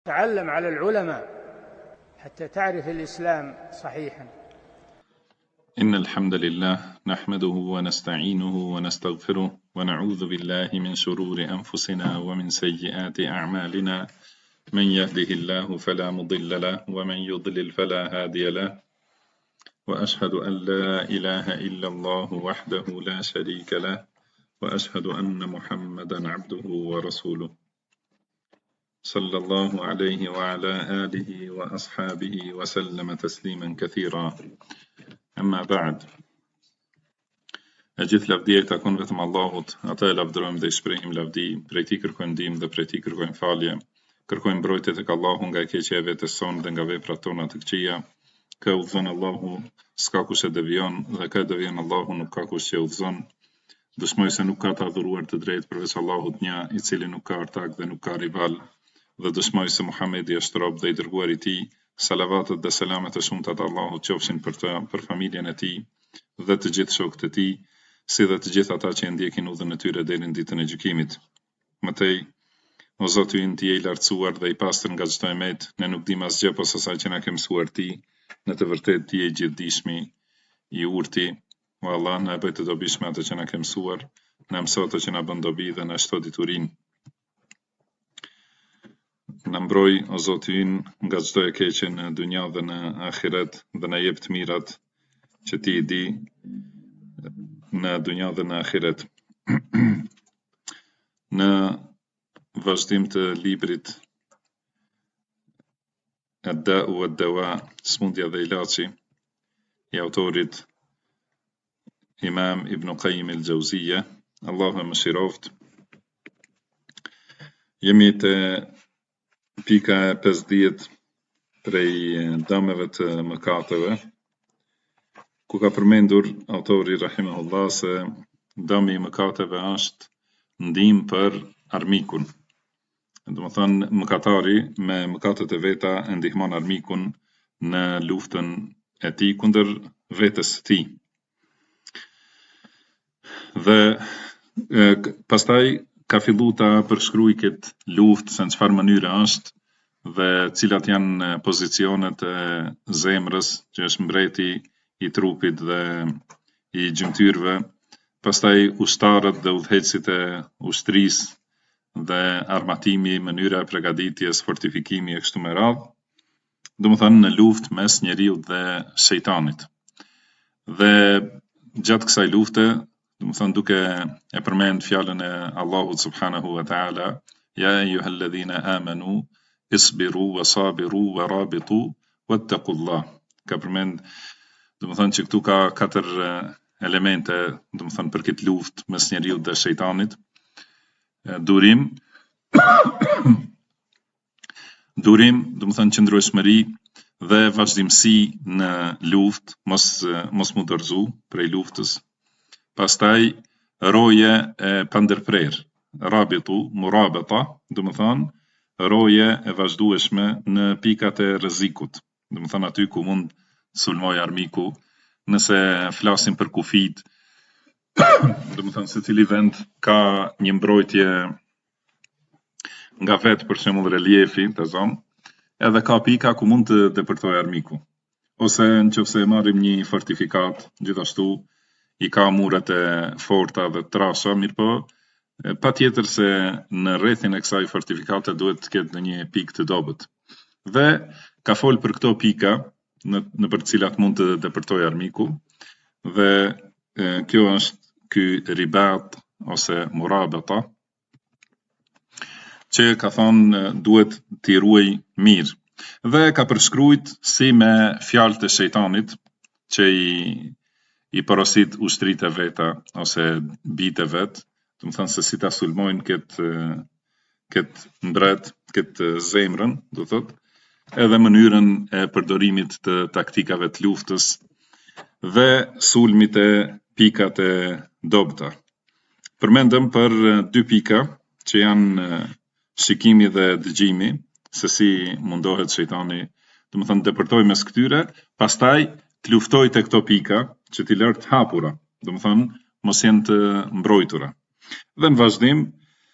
تعلم على العلماء حتى تعرف الإسلام صحيحا. إن الحمد لله نحمده ونستعينه ونستغفره ونعوذ بالله من شرور أنفسنا ومن سيئات أعمالنا. من يهده الله فلا مضل له ومن يضلل فلا هادي له، وأشهد أن لا إله إلا الله وحده لا شريك له، وأشهد أن محمدا عبده ورسوله صلى الله عليه وعلى آله وأصحابه وسلم تسليما كثيرا. أما بعد، gjithë lavdia I takon vetëm Allahut, atë e lavdërojmë dhe I shprehim lavdi, prej Tij kërkojmë ndihmë dhe prej Tij kërkojmë falje, kërkojmë mbrojtje tek Allahu nga e keqja e vetes sonë dhe nga veprat tona të këqija. Kë udhëzon Allahu, s'ka kush e devijon, dhe kë devijon Allahu, nuk ka kush që udhëzon. Dëshmoj se nuk ka të adhuruar të drejtë përveç Allahut një, I cili nuk ka ortak dhe nuk ka rival, dhe dëshmoj se Muhamedi është rob dhe I dërguar I Tij. Salavatet dhe selamet e shumta të Allahut qofshin për të, për familjen e Tij dhe të gjithë shokët e Tij, si dhe të gjithë ata që e ndjekin udhën e tyre deri në ditën e gjykimit. Mëtej, o Zoti ynë, Ti je I lartësuar dhe I pastër nga çdo emet, ne nuk dim asgjë posa asaj që na ke mësuar Ti, në të vërtetë Ti je I gjithdijshmi, I urti. O Allah, na bëj të dobishme atë që na ke mësuar, na mëso atë që na bën dobi dhe na shto diturinë. Na mbroj, o Zoti ynë, nga çdo e keqe në dunja dhe në ahiret, dhe na jep të mirat që Ti I di në dunja dhe në ahiret. Në vazhdim të librit Ad-Da'u wad-Dawa, smundja dhe ilaçi, I autorit Imam Ibn Qayyim al-Jauziyja, Allahu e mëshiroft, jemi të pika e 50 prej dëmeve të mëkateve, ku ka përmendur autori rahimahullah se dëmi I mëkateve është ndihmë për armikun. Do të thonë, mëkatari me mëkatet e veta e ndihmon armikun në luftën e tij kundër vetes së tij. Dhe pastaj ka fillu ta përshkruaj këtë luftë se në çfarë mënyre është dhe cilat janë pozicionet e zemrës, që është mbreti I trupit dhe I gjymtyrëve, pastaj ushtarët dhe udhëheqësit e ushtrisë dhe armatimi, mënyra e përgatitjes, fortifikimi e kështu me radhë, domethënë në luftë mes njeriut dhe shejtanit. Dhe gjatë kësaj lufte, domethënë duke e përmend fjalën e Allahut subhanahu wa ta'ala, ja ayyuhalladhina amanu isbiru wa sabiru wa rabitu wattaqullah. Ka përmend, domethënë që këtu ka 4 elemente, domethënë për këtë luftë mes njeriut dhe shejtanit. Durim, domethënë qëndrueshmëri dhe vazhdimsi në luftë, mos mu dorëzu prej luftës. Pastaj roje e pandërprer, rabitu, murabata, domethënë roje e vazhdueshme në pikat e rrezikut. Domethënë aty ku mund sulmoj armiku, nëse flasim për kufit, domethënë secili vend ka një mbrojtje nga vetë, për shembull reliefi të zonë, edhe ka pika ku mund të depërtoj armiku. Ose nëse marrim një fortifikat, gjithashtu I ka muret e forta dhe trasha, mirëpo patjetër se në rrethin e kësaj fortifikate duhet të ketë një pikë të dobët. Dhe ka fol për këto pika në për cilat mund të depërtoj armiku, dhe kjo është ky ribat ose murabata, që ka thonë duhet t'i ruaj mirë. Dhe ka përshkruajt si me fjalët e shejtanit që I porosit ushtritë e veta ose bitë e vet, domethënë se si ta sulmojnë këtë mbret, këtë zemrën, do thotë, edhe mënyrën e përdorimit të taktikave të luftës dhe sulmit e pikat e dobta. Përmendëm për 2 pika që janë shikimi dhe dëgjimi, se si mundohet shejtani, domethënë depërtoj mes këtyre, pastaj të luftoj te këto pika që t'i lërë të hapura, domethënë mos jenë të mbrojtura. Dhe në vazhdim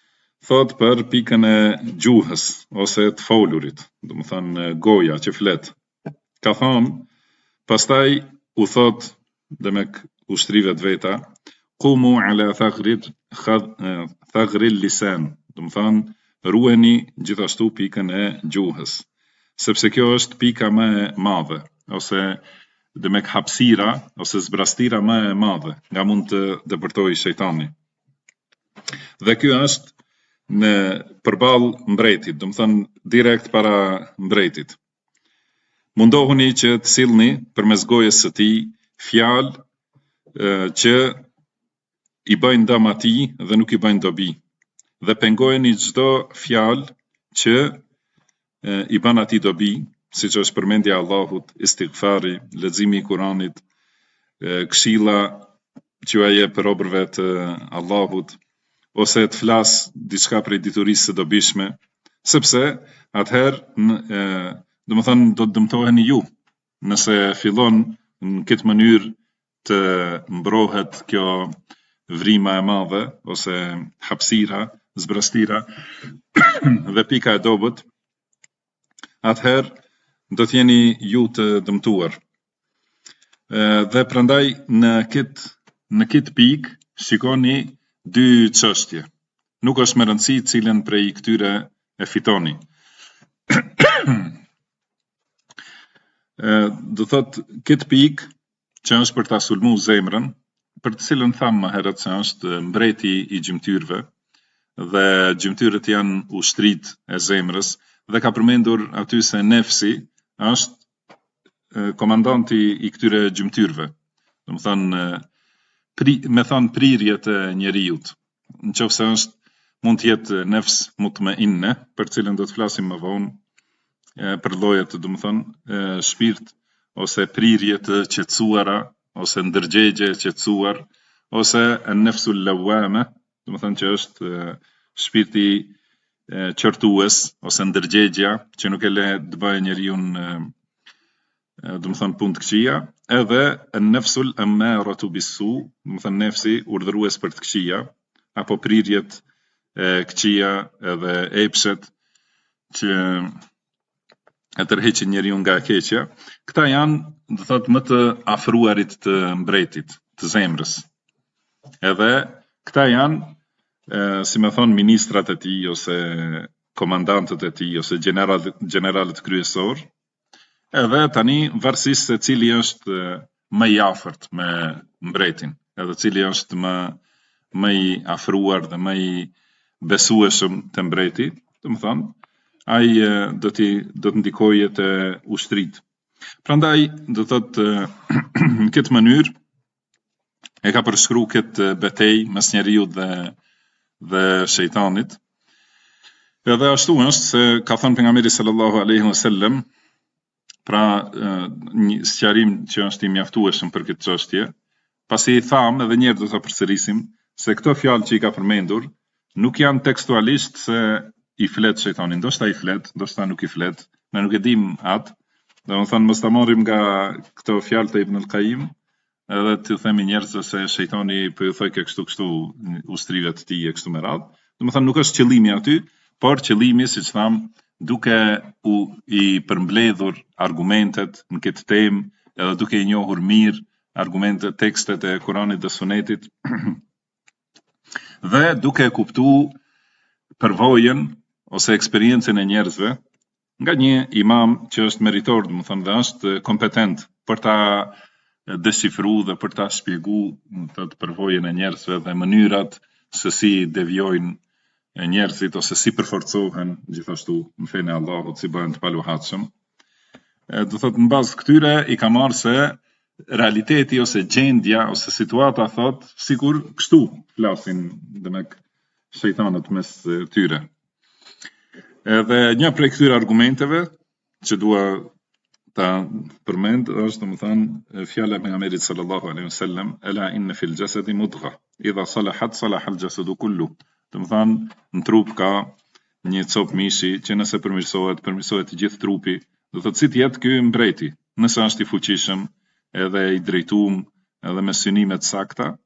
thot për pikën e gjuhës ose të folurit, do më thënë goja që flet. Ka thonë, pastaj u thot dhe me ushtrive të veta, qumu ala thagril lisan, do më thënë ruheni gjithashtu pikën e gjuhës, sepse kjo është pika më e madhe, ose dhe me hapësira ose zbrastira më e madhe nga mund të dëpërtojë shejtani. Dhe kjo është në përballë mbretit, do të thënë direkt para mbretit. Mundohuni që të sillni përmes gojës së tij fjalë që i bëjnë dëm atij dhe nuk i bëjnë dobi. Dhe pengojeni çdo fjalë që i bën atij dobi, siç është përmendja e Allahut, istighfari, leximi i Kuranit, këshilla që ai jep robërve të Allahut, ose të flas diçka prej diturisë së dobishme, sepse atëherë do të thënë do të dëmtoheni ju, nëse fillon në këtë mënyrë të mbrohet kjo vrima e madhe ose hapësira, zbrastira dhe pika e dobët, atëherë do të jeni ju të dëmtuar. Dhe prandaj në këtë pikë shikoni dy çështje. Nuk është më rëndësi cilën prej këtyre e fitoni. Do thot këtë pikë që është për ta sulmu zemrën, për të cilën thamë më herët se është mbreti i gjymtyrëve, dhe gjymtyrët janë ushtrit e zemrës, dhe ka përmendur aty se nefsi është komandanti i këtyre gjymtyrëve. Do më thënë prirjet e njeriut. Nëse mund të jetë nefs mutmainne, për cilën do të flasim më vonë, për llojet, do më thënë shpirt ose prirje të qetësuara, ose ndërgjegje e qetësuar, ose nefsul lawame, do më thënë që është shpirti qortues ose ndërgjegja që nuk e le të bëjë njeriu do më thënë punë të këqija, edhe nefsul ammaratu bisu, do më thënë nefsi urdhërues për të këqija, apo prirjet këqija edhe epshet që e tërheqin njeriu nga e keqja. Këta janë, do thotë, më të afruarit të mbretit, të zemrës. Edhe këta janë si me thonë ministrat e tij ose komandantët e tij ose generalet kryesor, edhe tani varësisht se cili është më i afërt me mbretin, edhe cili është më i afruar dhe më i besueshëm te mbreti, do të thonë, ai do të ndikojë te ushtrit. Prandaj do thotë në këtë mënyrë e ka përshkruar këtë betejë mes njeriu dhe shejtanit. Edhe ashtu është se ka thënë pejgamberi sallallahu alaihi wasallam, pra një sqarim që është i mjaftueshëm për këtë çështje, pasi i thamë edhe një herë do ta përsërisim se këto fjalë që i ka përmendur nuk janë tekstualisht se i flet shejtani, ndoshta i flet, ndoshta nuk i flet, ne nuk e dim atë. Domethënë mos ta marrim nga këto fjalë të Ibn al-Qayyim, edhe të themi njerëzve se shejtani po ju thoj kështu ushtrive të tij e kështu me radhë. Domethënë nuk është qëllimi aty, por qëllimi, siç tham, duke i përmbledhur argumentet në këtë temë, edhe duke i njohur mirë argumentet, tekstet e Kuranit dhe Sunetit, dhe duke kuptuar përvojën ose eksperiencën e njerëzve nga një imam që është meritor, domethënë dhe është kompetent për ta deshifruar dhe për ta shpjeguar të përvojën e njerëzve dhe mënyrat se si devijojnë njerëzit ose si përforcohen gjithashtu në fenë e Allahut, si bëhen të paluhatshëm. Do thotë në bazë këtyre i ka marrë se realiteti ose gjendja ose situata thot sikur kështu flasin demek shejtanët mes tyre. Edhe një prej këtyre argumenteve që dua ta përmend është domethënë fjala e pejgamberit sallallahu alaihi wasallam, ala inna fil jasadi mudgha, idha salahat salaha al jasadu kullu. Domethënë në trup ka një copë mishi që nëse përmirësohet i gjithë trupi. Do thotë si të jetë ky mbreti, nëse është i fuqishëm, edhe i drejtuar, edhe me synime të sakta,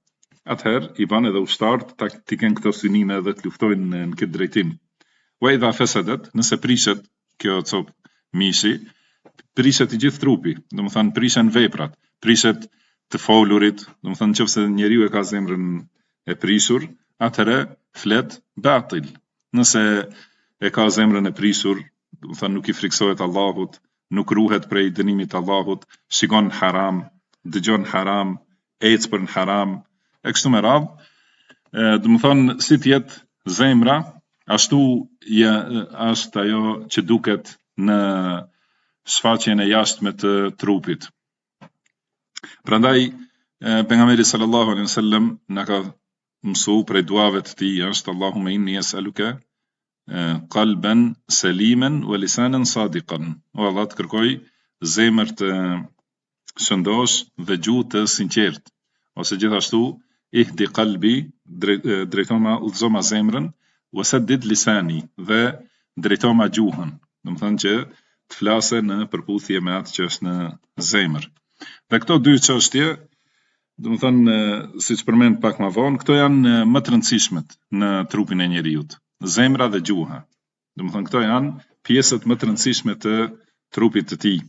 atëherë i banë edhe ushtarët t'i kenë këto synime dhe të luftojnë në këtë drejtim. Wa idha fasadat, nëse prishet kjo copë mishi, prishet i gjithë trupi, domethënë prishen veprat, prishet të folurit, domethënë nëse njeriu e ka zemrën e prishur, atëherë flet batil. Nëse e ka zemrën e prishur, domethënë nuk i friksohet Allahut, nuk ruhet prej dënimit të Allahut, shikon haram, dëgjon haram, ecë për në haram, e kështu me radhë, domethënë si t'jetë zemra, ashtu është ajo që duket në shfaqjen e jashtme të trupit. Prandaj pejgamberi sallallahu alaihi wasallam na ka mësuar prej duave të tij është Allahumma inni es'aluka qalban saliman wa lisanan sadiqan. O Allah, të kërkoj zemër të shëndosh dhe gjuhë të sinqert, ose gjithashtu ihdi qalbi, drejtoma udhëzoma zemrën, wasaddid lisani, dhe drejtoma gjuhën, domethënë që të flase në përputhje me atë që është në zemër. Dhe këto dy çështje, domethënë siç përmend pak më vonë, këto janë më të rëndësishmet në trupin e njeriut, zemra dhe gjuha. Domethënë këto janë pjesët më të rëndësishme të trupit të tij.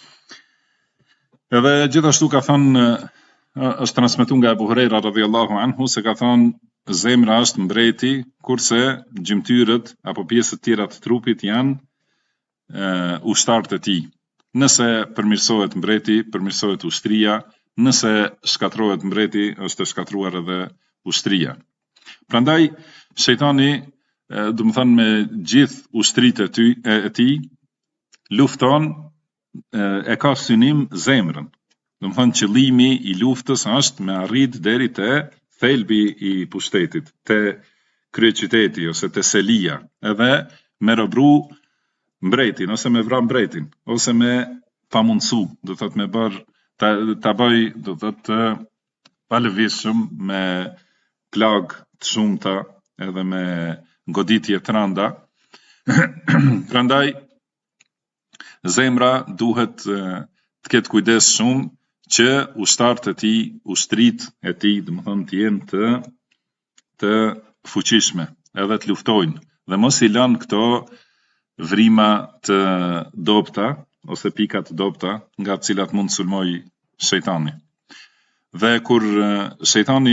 Edhe gjithashtu ka thënë, është transmetuar nga Abu Huraira radhiyallahu anhu se ka thënë zemra është mbreti, kurse gjymtyrët apo pjesët tjera të trupit janë ushtarët e tij. Nëse përmirësohet mbreti, përmirësohet ushtria, nëse shkatrohet mbreti, është e shkatruar edhe ushtria. Prandaj shejtani, domethënë me gjithë ushtritë e tij, lufton, e ka synim zemrën. Domethënë qëllimi i luftës është me arrit deri te thelbi i pushtetit, te kryeqyteti ose te selia, edhe me robru mbretin, ose me vra mbretin, ose me pamundsu, do thot me bër ta bëj, do thot palëvizshëm me plag të shumta edhe me goditje të rënda. Prandaj zemra duhet të ketë kujdes shumë që ushtarët e tij, ushtrit e tij, domethënë të jenë të fuqishme, edhe të luftojnë, dhe mos i lënë këto vrima të dobta ose pika të dobta nga të cilat mund të sulmoj shejtani. Dhe kur shejtani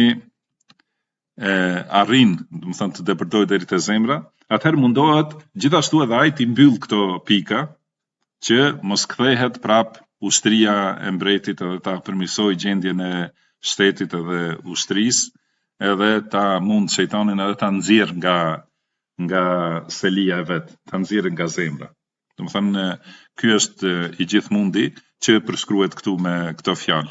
arrin, domethënë të depërtojë deri te zemra, atëherë mundohet gjithashtu edhe ai të mbyll këto pika që mos kthehet prap ushtria e mbretit, edhe ta përmirësoj gjendjen e shtetit edhe ushtrisë, edhe ta mund shejtanin edhe ta nxjerr nga selia e vet, ta nxjerr nga zemra. Domethënë ky është i gjithmundi që përshkruhet këtu me këto fjalë.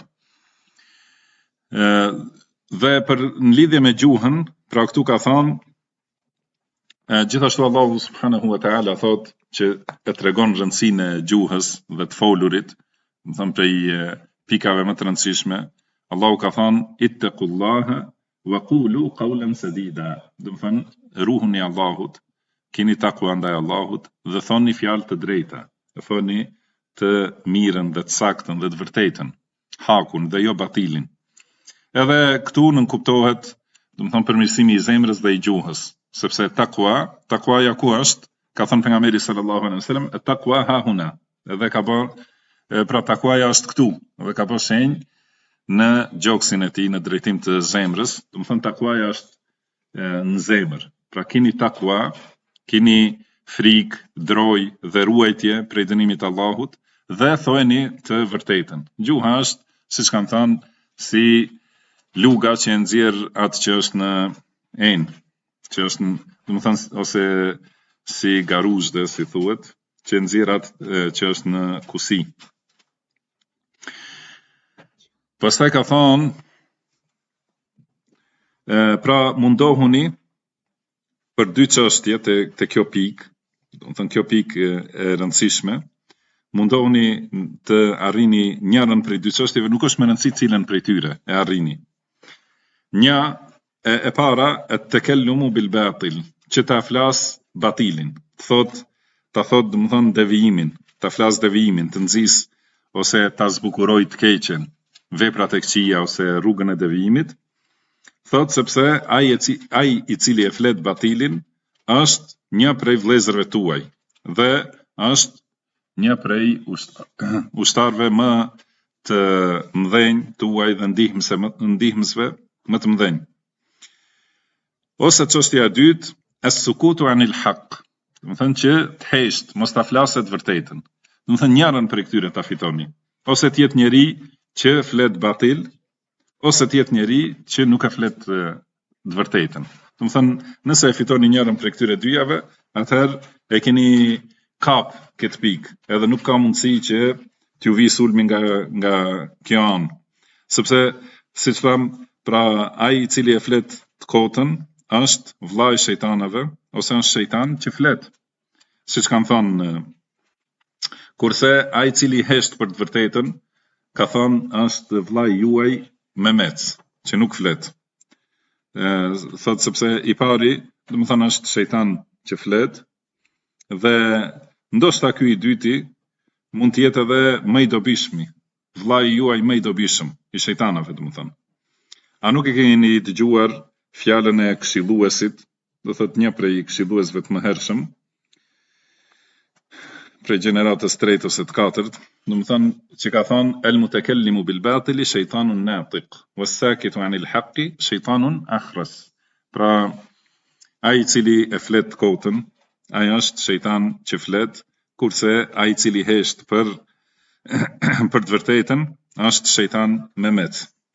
Dhe në lidhje me gjuhën, pra këtu ka thënë, gjithashtu Allahu subhanahu wa taala thotë që e tregon rëndësinë e gjuhës dhe të folurit, domethënë prej pikave më të rëndësishme. Allahu ka thënë ittaqullaha wa qulu qawlan sadida. Domethënë ruhuni Allahut, keni takua ndaj Allahut dhe thoni fjalë të drejta, thoni të mirën dhe të saktën dhe të vërtetën, hakun dhe jo batilin. Edhe këtu nënkuptohet, domethënë përmirësimi i zemrës dhe i gjuhës, sepse takuaja ku është, ka thënë pejgamberi sallallahu alaihi wasallam, takua ha huna. Edhe ka bërë, pra takuaja është këtu, edhe ka bërë shenjë në gjoksin e tij, në drejtim të zemrës. Domethënë takuaja është në zemër. Pra keni takua, keni frikë, droj dhe ruajtje prej dënimit të Allahut dhe thojeni të vërtetën. Gjuha është, siç kanë thënë, si luga që e nxjerr atë që është në enë, që është, domethënë, ose si garuzhde, si thuhet, që nxjerr atë që është në kusi. Pastaj ka thonë, pra mundohuni për dy çështje te kjo pikë, domethënë kjo pikë e rëndësishme, mundohuni të arrini njërën prej dy çështjeve, nuk është me rëndësi cilën prej tyre e arrini. Një e para at-takallumu bil batil, që ta flas batilin, ta thot domethënë devijimin, ta flas devijimin, të nxis ose ta zbukuroj të keqen, veprat e këqija ose rrugën e devijimit, thot sepse ai I cili e flet batilin është një prej vëllezërve tuaj dhe është një prej ushtarëve më të mëdhenj tuaj dhe ndihmësve më të mëdhenj. Ose çështja e dytë, as-sukutu anil haq. Do të thënë që të hesht, mos ta flaset vërtetën. Do të thënë njërin prej këtyre ta fitoni. Ose të jetë njeri që flet batil, ose të jetë njeri që nuk e flet të vërtetën. Do të thënë, nëse e fitoni njërin prej këtyre dyjave, atëherë e keni kap këtë pikë, edhe nuk ka mundësi që t'ju vi sulmi nga kjo anë. Sepse, siç tham, pra ai I cili e flet të kotën është vllai I shejtanëve, ose është shejtan që flet. Siç kam thënë, kurse ai I cili hesht për të vërtetën, ka thënë është vllai juaj Mehmet, që nuk flet. Thot sepse I pari, do të thënë është shejtan që flet, dhe ndoshta ky I dyti mund të jetë edhe më I dobishmi, vllai juaj më I dobishëm I shejtanëve, do të thënë. A nuk e keni dëgjuar fjalën e këshilluesit, do thot një prej këshilluesve të mëhershëm, prej gjeneratës 3 ose të 4, do të thënë që ka thënë el mutakallimu bil batili shejtanun natiq, was-sakitu anil haqqi shejtanun akhras. Pra ai I cili e flet kotën, ai është shejtan që flet, kurse ai I cili hesht për të vërtetën është shejtan Mehmet.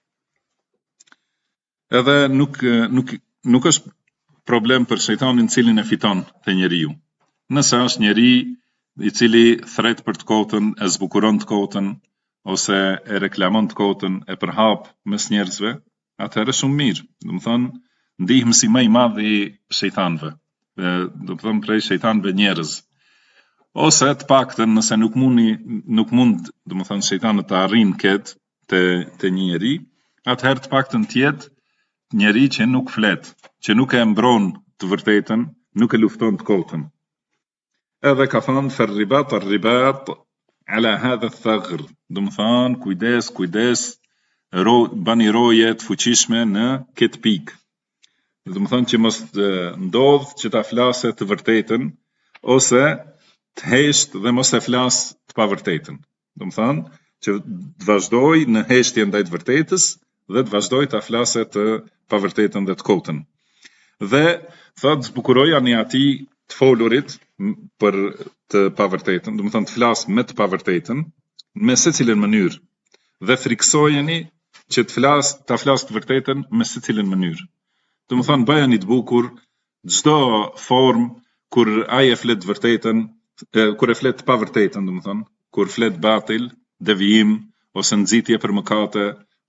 Edhe nuk është problem për shejtanin cilin e fiton te njeriu. Nëse është njeri I cili thret për të kotën, e zbukuron të kotën, ose e reklamon të kotën, e përhap mes njerëzve, atëherë shumë mirë. Do të thonë, ndihmësi më I madh I shejtanëve. Do të thonë prej shejtanëve njerëz. Ose të paktën nëse nuk mund, do të thonë shejtanët të arrijnë këtë te një njeri, atëherë të paktën të jetë njeri që nuk flet, që nuk e mbron të vërtetën, nuk e lufton të kotën. Edhe ka thënë ferribat arribat ala hadha thaghr. Do të thonë kujdes, bani roje të fuqishme në këtë pikë. Do të thonë që mos ndodh që ta flasë të vërtetën ose të hesht dhe mos e flas të pavërtetën. Do të thonë që të vazhdoj në heshtje ndaj të vërtetës dhe të vazhdoj ta flasë të pavërtetën dhe të kotën. Dhe thotë zbukuroja një ati të folurit për të pavërtetën, do të thonë të flas me të pavërtetën, me secilën mënyrë dhe friksojeni që ta flas të vërtetën me secilën mënyrë. Do të thonë bëjeni të bukur çdo formë kur ai e flet të vërtetën, kur e flet të pavërtetën, do të thonë, kur flet batil, devijim ose nxitje për mëkate,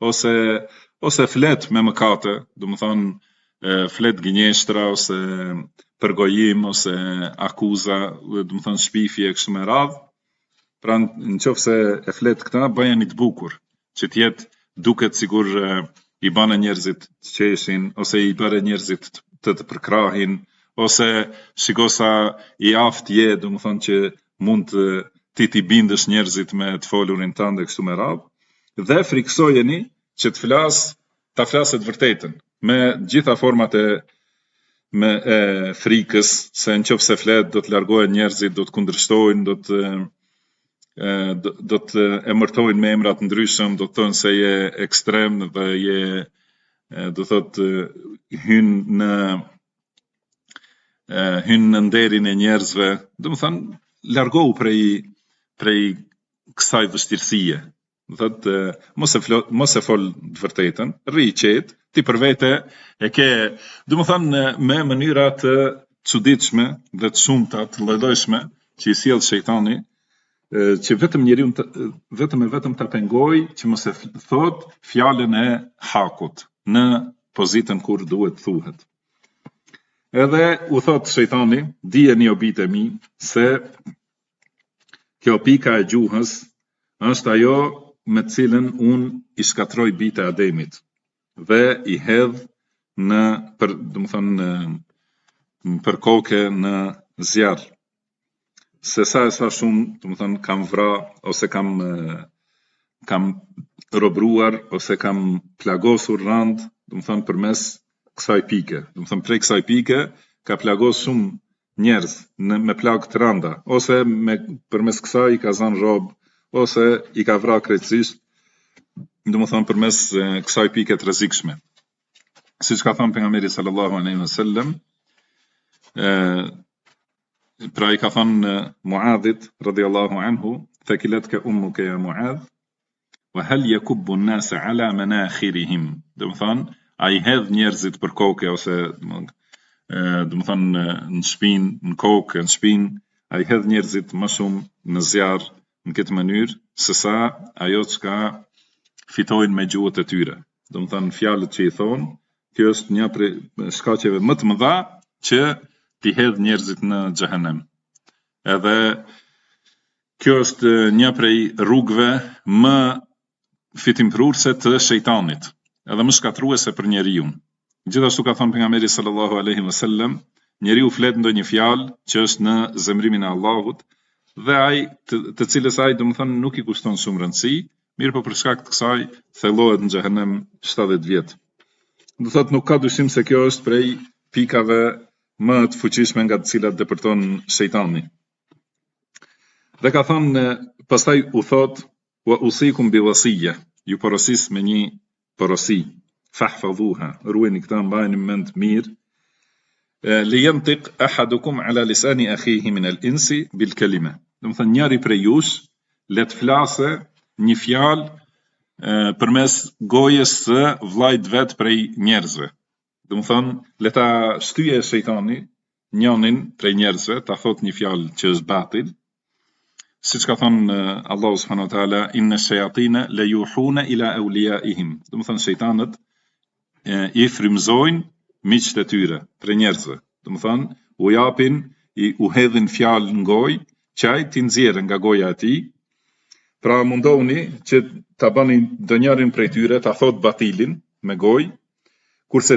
ose flet me mëkate, do të thonë flet gënjeshtra ose përgojim ose akuza, do të thonë shpifje kështu me radhë. Pra nëse e flet këta, bëjeni të bukur, që të jetë duket sigur I bane njerëzit të qeshin, ose I bëre njerëzit të përkrahin, ose shikosa I aft je, do të thonë që mund ti bindësh njerëzit me të folurin tënde kështu me radhë, dhe friksojeni që ta flaset vërtetën, me gjitha format e frikës, se nëse flet do të largohen njerëzit, do të kundërshtojnë, do të emërtojnë me emra të ndryshëm, do të thonë se je ekstrem dhe je, do thotë, hyn në nderin e njerëzve. Do të thonë largohu prej kësaj vështirësie. Do thotë mos e fol të vërtetën, rri I qetë, ti për vete e ke, do të thonë me mënyra të çuditshme dhe të shumta të lloj-llojshme që I sjell shejtani, që vetëm ta pengoj që mos e thot fjalën e hakut në pozitën kur duhet thuhet. Edhe u thot shejtani, dijeni o bijtë e mi se kjo pika e gjuhës është ajo me të cilën unë I shkatroj bijtë e Ademit dhe I hedh për koke në zjarr. Se sa shumë, do të thonë, kam vra ose kam robruar ose kam plagosur rand, do të thonë përmes kësaj pike. Do të thonë prej kësaj pike ka plagos shumë njerëz me plagë të rënda, ose përmes kësaj i ka zënë rob, ose i ka vrarë krejtësisht, do të thonë përmes kësaj pike të rrezikshme. Siç ka thënë pejgamberi sallallahu alaihi wasallam, pra i ka thënë Muadhit radhiyallahu anhu, thakilatka ummuka ya Muadh, wa hal yakubbu an-nas ala manakhirihim. Do të thonë ai hedh njerëzit për kokë ose do të thonë në shpinë, në kokë, në shpinë, ai hedh njerëzit më shumë në zjarr në këtë mënyrë sesa ajo çka fitojnë me gjuhët e tyre. Do të thonë fjalët që i thonë, kjo është një prej shkaqeve më të mëdha që t'i hedh njerëzit në xhehenem. Edhe kjo është një prej rrugëve më fitimprurse të shejtanit, edhe më shkatruese për njeriu. Gjithashtu ka thënë pejgamberi sallallahu alaihi wasallam, njeriu flet ndonjë fjalë që është në zemrimin e Allahut dhe ai të cilës ai do të thonë nuk i kushton shumë rëndësi, mirë po për shkak të kësaj thellohet në xhehenem 70 vjet. Do thotë nuk ka dyshim se kjo është prej pikave më të fuqishme nga të cilat depërton shejtani. Dhe ka thënë pastaj u thot wa usikum bi wasiyya, ju porosis me një porosi, fahfadhuha, ruajini këtë, mbajini mend mirë. Li yantiq ahadukum ala lisani akhihi min al-insi bil kalima. Do të thënë njëri prej jush le të flasë një fjalë përmes gojës së vllajt vet prej njerëzve. Do të thonë le ta shtyje shejtani njënin prej njerëzve, ta thot një fjalë që është batil. Siç ka thënë Allahu subhanahu wa taala, inna shayatina la yuhuna ila awliyaihim. Do të thonë shejtanët i frymëzojnë miqtë e tyre prej njerëzve. Do të thonë u japin, u hedhin fjalë në gojë, që ai t'i nxjerrë nga goja e tij. Pra mundohuni që ta bani ndonjërin prej tyre ta thot batilin me gojë, kurse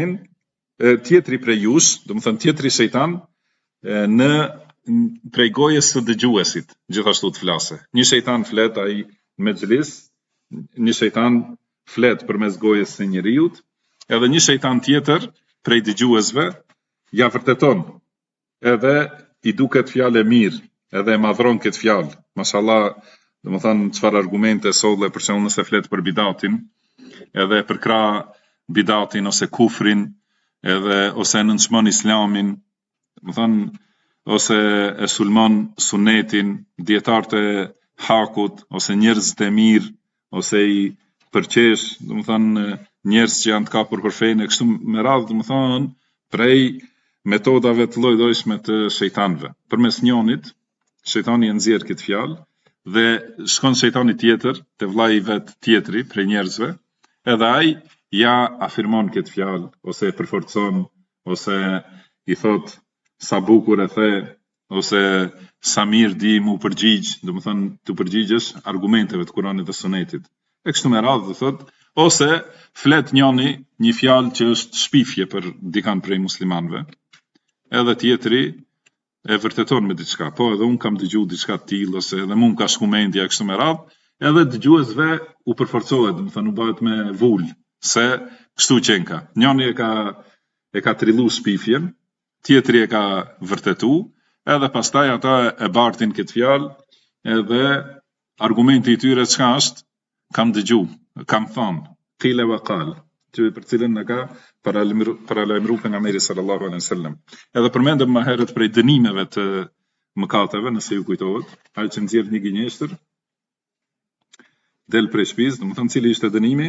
tjetri prej jush, do të thonë tjetri shejtan në prej gojës së dëgjuesit, gjithashtu të flase. Një shejtan flet ai me xhelis, një shejtan flet përmes gojës së njeriut, edhe një shejtan tjetër prej dëgjuesve ja vërteton, edhe i duket fjalë e mirë, edhe e madhron këtë fjalë. Mashallah, do të thonë çfarë argumente solle për shembull nëse flet për bidatin, edhe përkra bidatin ose kufrin, edhe ose nënçmon islamin, do të thonë ose e sulmon sunetin, dietarët e hakut, ose njerëzit e mirë, ose i përqesh, do të thonë njerëz që janë të kapur për fenë, kështu me radhë, do të thonë prej metodave të lloj-llojshme të shejtanëve. Përmes njënit, shejtani e nxjerr këtë fjalë dhe shkon shejtani tjetër te vllai i vet tjetri prej njerëzve, edhe ai ja afirmon këtë fjalë ose e përforcon ose i thot sa bukur e the ose sa mirë di mu përgjigj, do të thonë të përgjigjesh argumenteve të Kuranit dhe Sunetit. E kështu me radhë do thot, ose flet njëri një fjalë që është shpifje për dikan prej muslimanëve, edhe tjetri e vërteton me diçka, po edhe un kam dëgjuar diçka të tillë ose edhe mua ka shku mendja kështu me radhë, edhe dëgjuesve u përforcohet, do të thonë u bëhet me vul, se kështu qenka. Njëri e ka trillu shpifjen, tjetri e ka vërtetu, edhe pastaj ata e bartin këtë fjalë, edhe argumenti i tyre çka është? Kam dëgju, kam thënë, qila wa qal, për cilën na ka paralajmëruar pejgamberi sallallahu alaihi wasallam. Edhe përmendëm më herët prej dënimeve të mëkateve, nëse ju kujtohet, ai që nxjerr një gënjeshtër del prej shtëpisë, do të thonë cili ishte dënimi?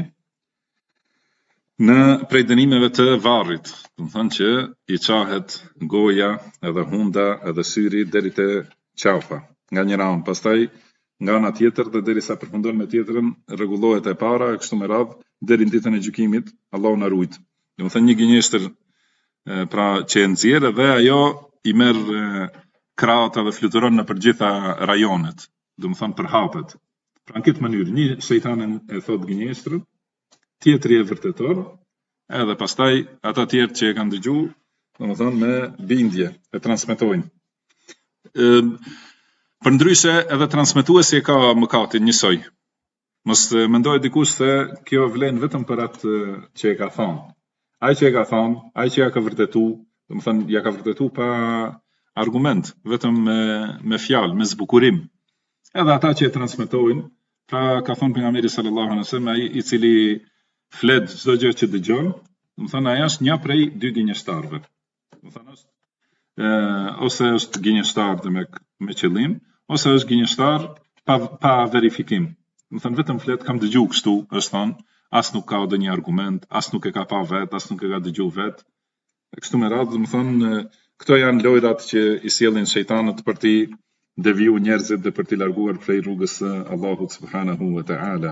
Në prej dënimeve të varrit, do të thonë që i qahet goja, edhe hunda, edhe syri deri te qafa, nga njëra anë, pastaj nga ana tjetër dhe derisa përfundon me tjetrën, rregullohet e para, kështu me radhë deri në ditën e gjykimit, Allahu na ruajt. Do të thonë një gënjeshtër pra që e nxjerr dhe ajo i merr krahata dhe fluturon në përgjitha rajonet, do të thonë përhapet. Pra në këtë mënyrë, një shejtan e thot gënjeshtër, tjetri e vërteton, edhe pastaj ata tjerë që e kanë dëgju, do të thonë me bindje e transmetojnë. Përndryshe edhe transmetuesi e ka mëkatin njësoj. Mos mendoj dikush se kjo vlen vetëm për atë që e ka thonë. Ai që e ka thonë, ai që ja ka vërtetu, domethënë ja ka vërtetu pa argument, vetëm me fjalë, me zbukurim. Edhe ata që e transmetojnë, pra ka thonë pejgamberi sallallahu alaihi wasallam, ai I cili flet çdo gjë që dëgjon, domethënë ai është një prej dy gënjeshtarëve. Domethënë është ose është gënjeshtar me qëllim, ose është gënjeshtar pa verifikim. Domethënë vetëm flet, kam dëgjuar kështu, është thonë, as nuk ka ndonjë argument, as nuk e ka pa vet, as nuk e ka dëgjuar vet. Kështu me radhë, domethënë këto janë lojrat që I sjellin shejtanët për t'i deviju njerëzit dhe për t'i larguar prej rrugës së Allahut subhanahu wa ta'ala.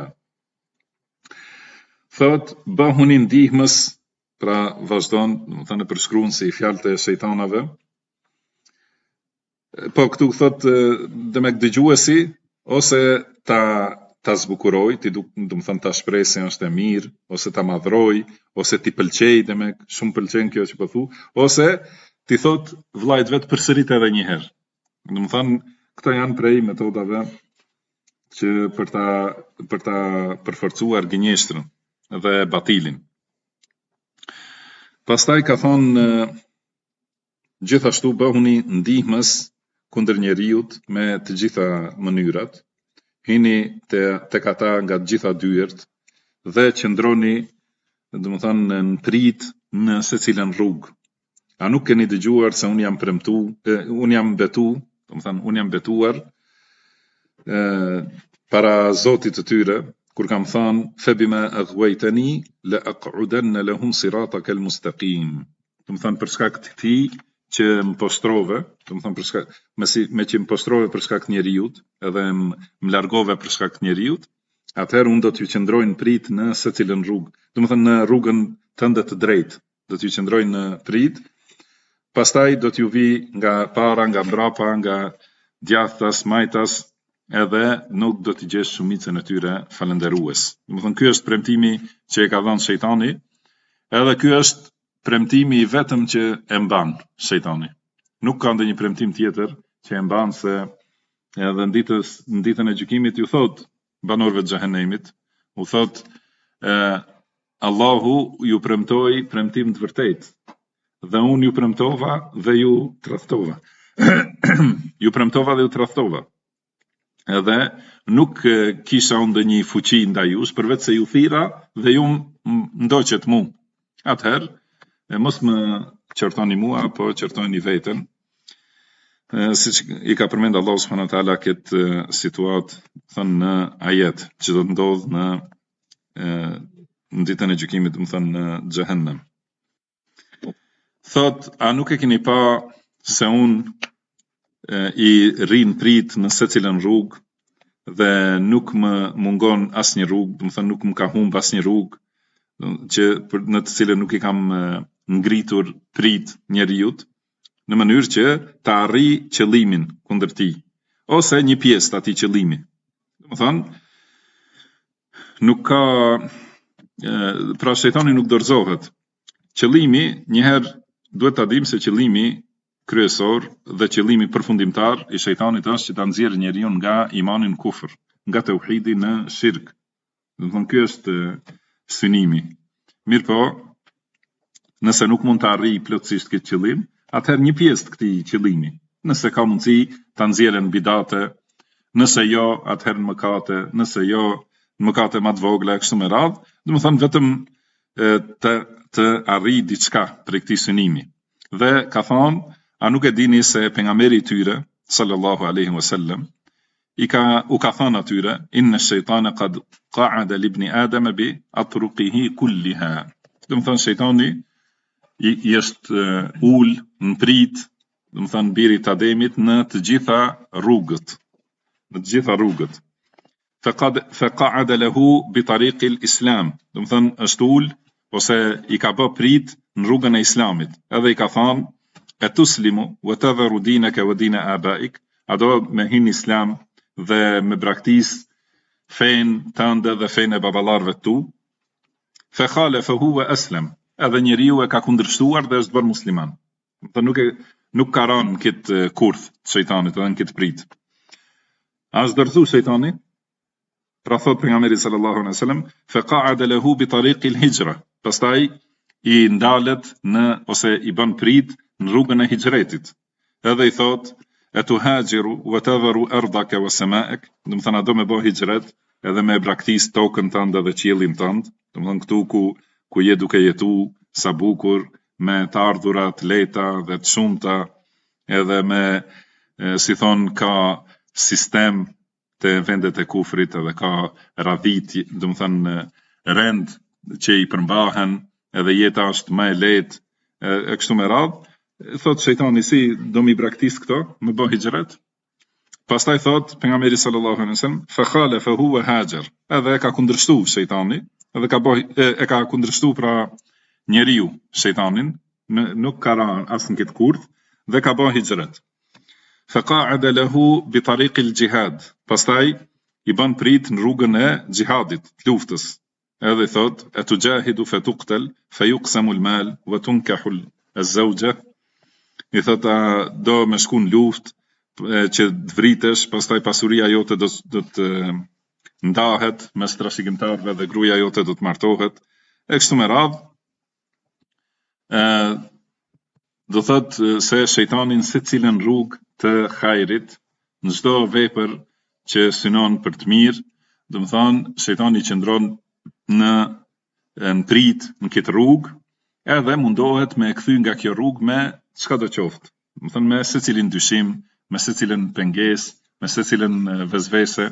Thot, bëhuni ndihmës, pra vazhdon, domethënë përshkruan si fjalët e shejtanave. Po këtu thot, demek dëgjuesi ose ta zbukuroj, ti domethënë ta shpreh se është e mirë, ose ta madhroj, ose ti pëlqej, demek shumë pëlqen kjo që po thu, ose ti thot vllajt vet përsërit edhe një herë. Domethënë këto janë prej metodave që për ta përforcuar gënjeshtrën dhe batilin. Pastaj ka thonë gjithashtu bëhuni ndihmës kundër njeriut me të gjitha mënyrat, hini tek ata nga të gjitha dyert dhe qëndroni, domethënë në prit në secilën rrugë. A nuk keni dëgjuar se unë jam betuar para Zotit të tyre, kur kam thënë febima aghwaytani la aq'udanna lahum siratakal mustaqim. Domethënë për shkak të këtij që më postrove, domethënë për shkak me që më postrove për shkak të njeriut, edhe më largove për shkak të njeriut, atëherë unë do t'ju qëndroj në prit në secilën rrugë. Domethënë në rrugën tënde të drejtë, do t'ju qëndroj në prit. Pastaj do t'ju vi nga para, nga mbrapa, nga djathtas, majtas, edhe nuk do t'i gjesh shumicën e tyre falënderues. Domethënë ky është premtimi që e ka dhënë shejtani, edhe ky është premtimi I vetëm që e mban shejtani. Nuk ka ndonjë premtim tjetër që e mban, se edhe në ditën e gjykimit ju thot banorëve të xhehenemit, u thot Allahu ju premtoi premtim të vërtetë, dhe unë ju premtova dhe ju tradhtova. Ju premtova dhe ju tradhtova. Edhe nuk kisha unë ndonjë fuqi ndaj jush, përveç se ju thira dhe ju ndoqet mu. Atëherë mos më qortoni mua, po qortoni veten. Siç I ka përmend Allahu subhanahu wa taala këtë situatë, thënë në ajet, që do të ndodh në ditën e gjykimit, domethënë në xhehenem. Thot, a nuk e keni pa se unë I rrin prit në secilën rrugë dhe nuk më mungon asnjë rrugë, domethënë nuk më ka humb asnjë rrugë, që në të cilën nuk I kam ngritur prit njeriut, në mënyrë që ta arrijë qëllimin kundër tij, ose një pjesë të atij qëllimi. Domethënë nuk ka, pra shejtani nuk dorëzohet. Qëllimi, njëherë duhet ta dim se qëllimi kryesor dhe qëllimi përfundimtar I shejtanit është që ta nxjerrë njeriu nga imani në kufër, nga tauhidi në shirk. Domethënë ky është synimi. Mirë po, nëse nuk mund të arrijë plotësisht këtë qëllim, atëherë një pjesë të këtij qëllimi, nëse ka mundësi ta nxjerrë në bidate, nëse jo, atëherë në mëkate, nëse jo, në mëkate më të vogla kështu me radhë, domethënë vetëm të arrijë diçka për këtij synimi. Dhe ka thonë, a nuk e dini se pejgamberi I tyre sallallahu alaihi wasallam u ka thënë atyre, inna ash-shaytana qad qa'ada li ibn Adam bi atruqihi kulliha. Domethënë shejtani I është ul në prit, domethënë biri I Ademit në të gjitha rrugët, faqa'ada lahu bi tariq al-islam. Domethënë është ul ose I ka bë prit në rrugën e Islamit. Edhe I ka thënë, atuslimu wa tadharu dinaka wa dina abaik, a do me hin Islam dhe me braktis fen tënde dhe fen e baballarëve tu. Fa khalafa huwa aslam. Edhe njeriu e ka kundërshtuar dhe është bërë musliman. Nuk ka rënë këtë kurth shejtanit edhe në këtë prit. A është dërthu shejtani? Pra thot pejgamberi sallallahu alaihi wasallam, fa qa'ada lahu bi tariqi al-hijra. Pastaj i ndalet në ose i bën prit në rrugën e hijretit. Edhe i thot, atuhajiru wa tadharu ardaka wa sama'ak, do të thënë do me bë hijret, edhe me braktis tokën tënde dhe qiellin tënd, do të thënë këtu ku je duke jetu sa bukur, me të ardhurat leta dhe të shumta, edhe me si thon ka sistem të vendet e kufrit, edhe ka radhit, do të thënë rend që i përmbahen, edhe jeta është më e lehtë, e kështu me radhë. Thot shejtani si do mi braktis këto, me bë hijret. Pastaj thot pejgamberi sallallahu alaihi wasallam, fa khalafa huwa hajar. Edhe e ka kundërshtu shejtani, edhe e ka kundërshtu pra njeriu shejtanin, nuk ka rënë as në këtë kurth dhe ka bë hijret. Fa qa'ada lahu bi tariq al-jihad. Pastaj i bën prit në rrugën e xihadit, të luftës. Edhe thot, atujahidu fa tuqtal, fa yuqsamu al-mal wa tunkahu az-zawja. I thot, do me shku në luftë që të vritesh, pastaj pasuria jote do të ndahet mes trashëgimtarëve dhe gruaja jote do të martohet. E kështu me radhë, do thot se shejtanin secilën rrugë të hajrit, në çdo vepër që synon për të mirë, do të thonë shejtani qëndron në prit në këtë rrugë, edhe mundohet me kthy nga kjo rrugë me çka do qoftë. Do të thonë me secilin dyshim, me secilën pengesë, me secilën vezvese.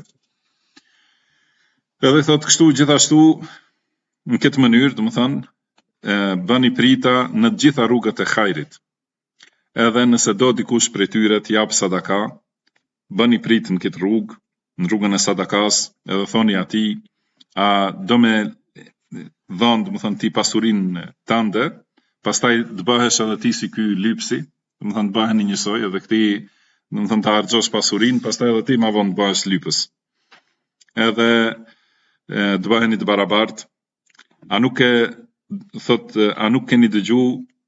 Edhe thot kështu gjithashtu në këtë mënyrë, do të thonë bëni prita në të gjitha rrugët e hajrit. Edhe nëse do dikush prej tyre të jap sadaka, bëni prit në këtë rrugë, në rrugën e sadakas, edhe thoni atij, a do me dhënë, do të thonë ti pasurinë tënde, pastaj të bëhesh edhe ti si ky lypsi, do të thonë të bëheni njësoj, edhe këti, do të thonë të harxhosh pasurinë, pastaj edhe ti më vonë të bëhesh lypës. Edhe të bëheni të barabartë. A nuk keni dëgju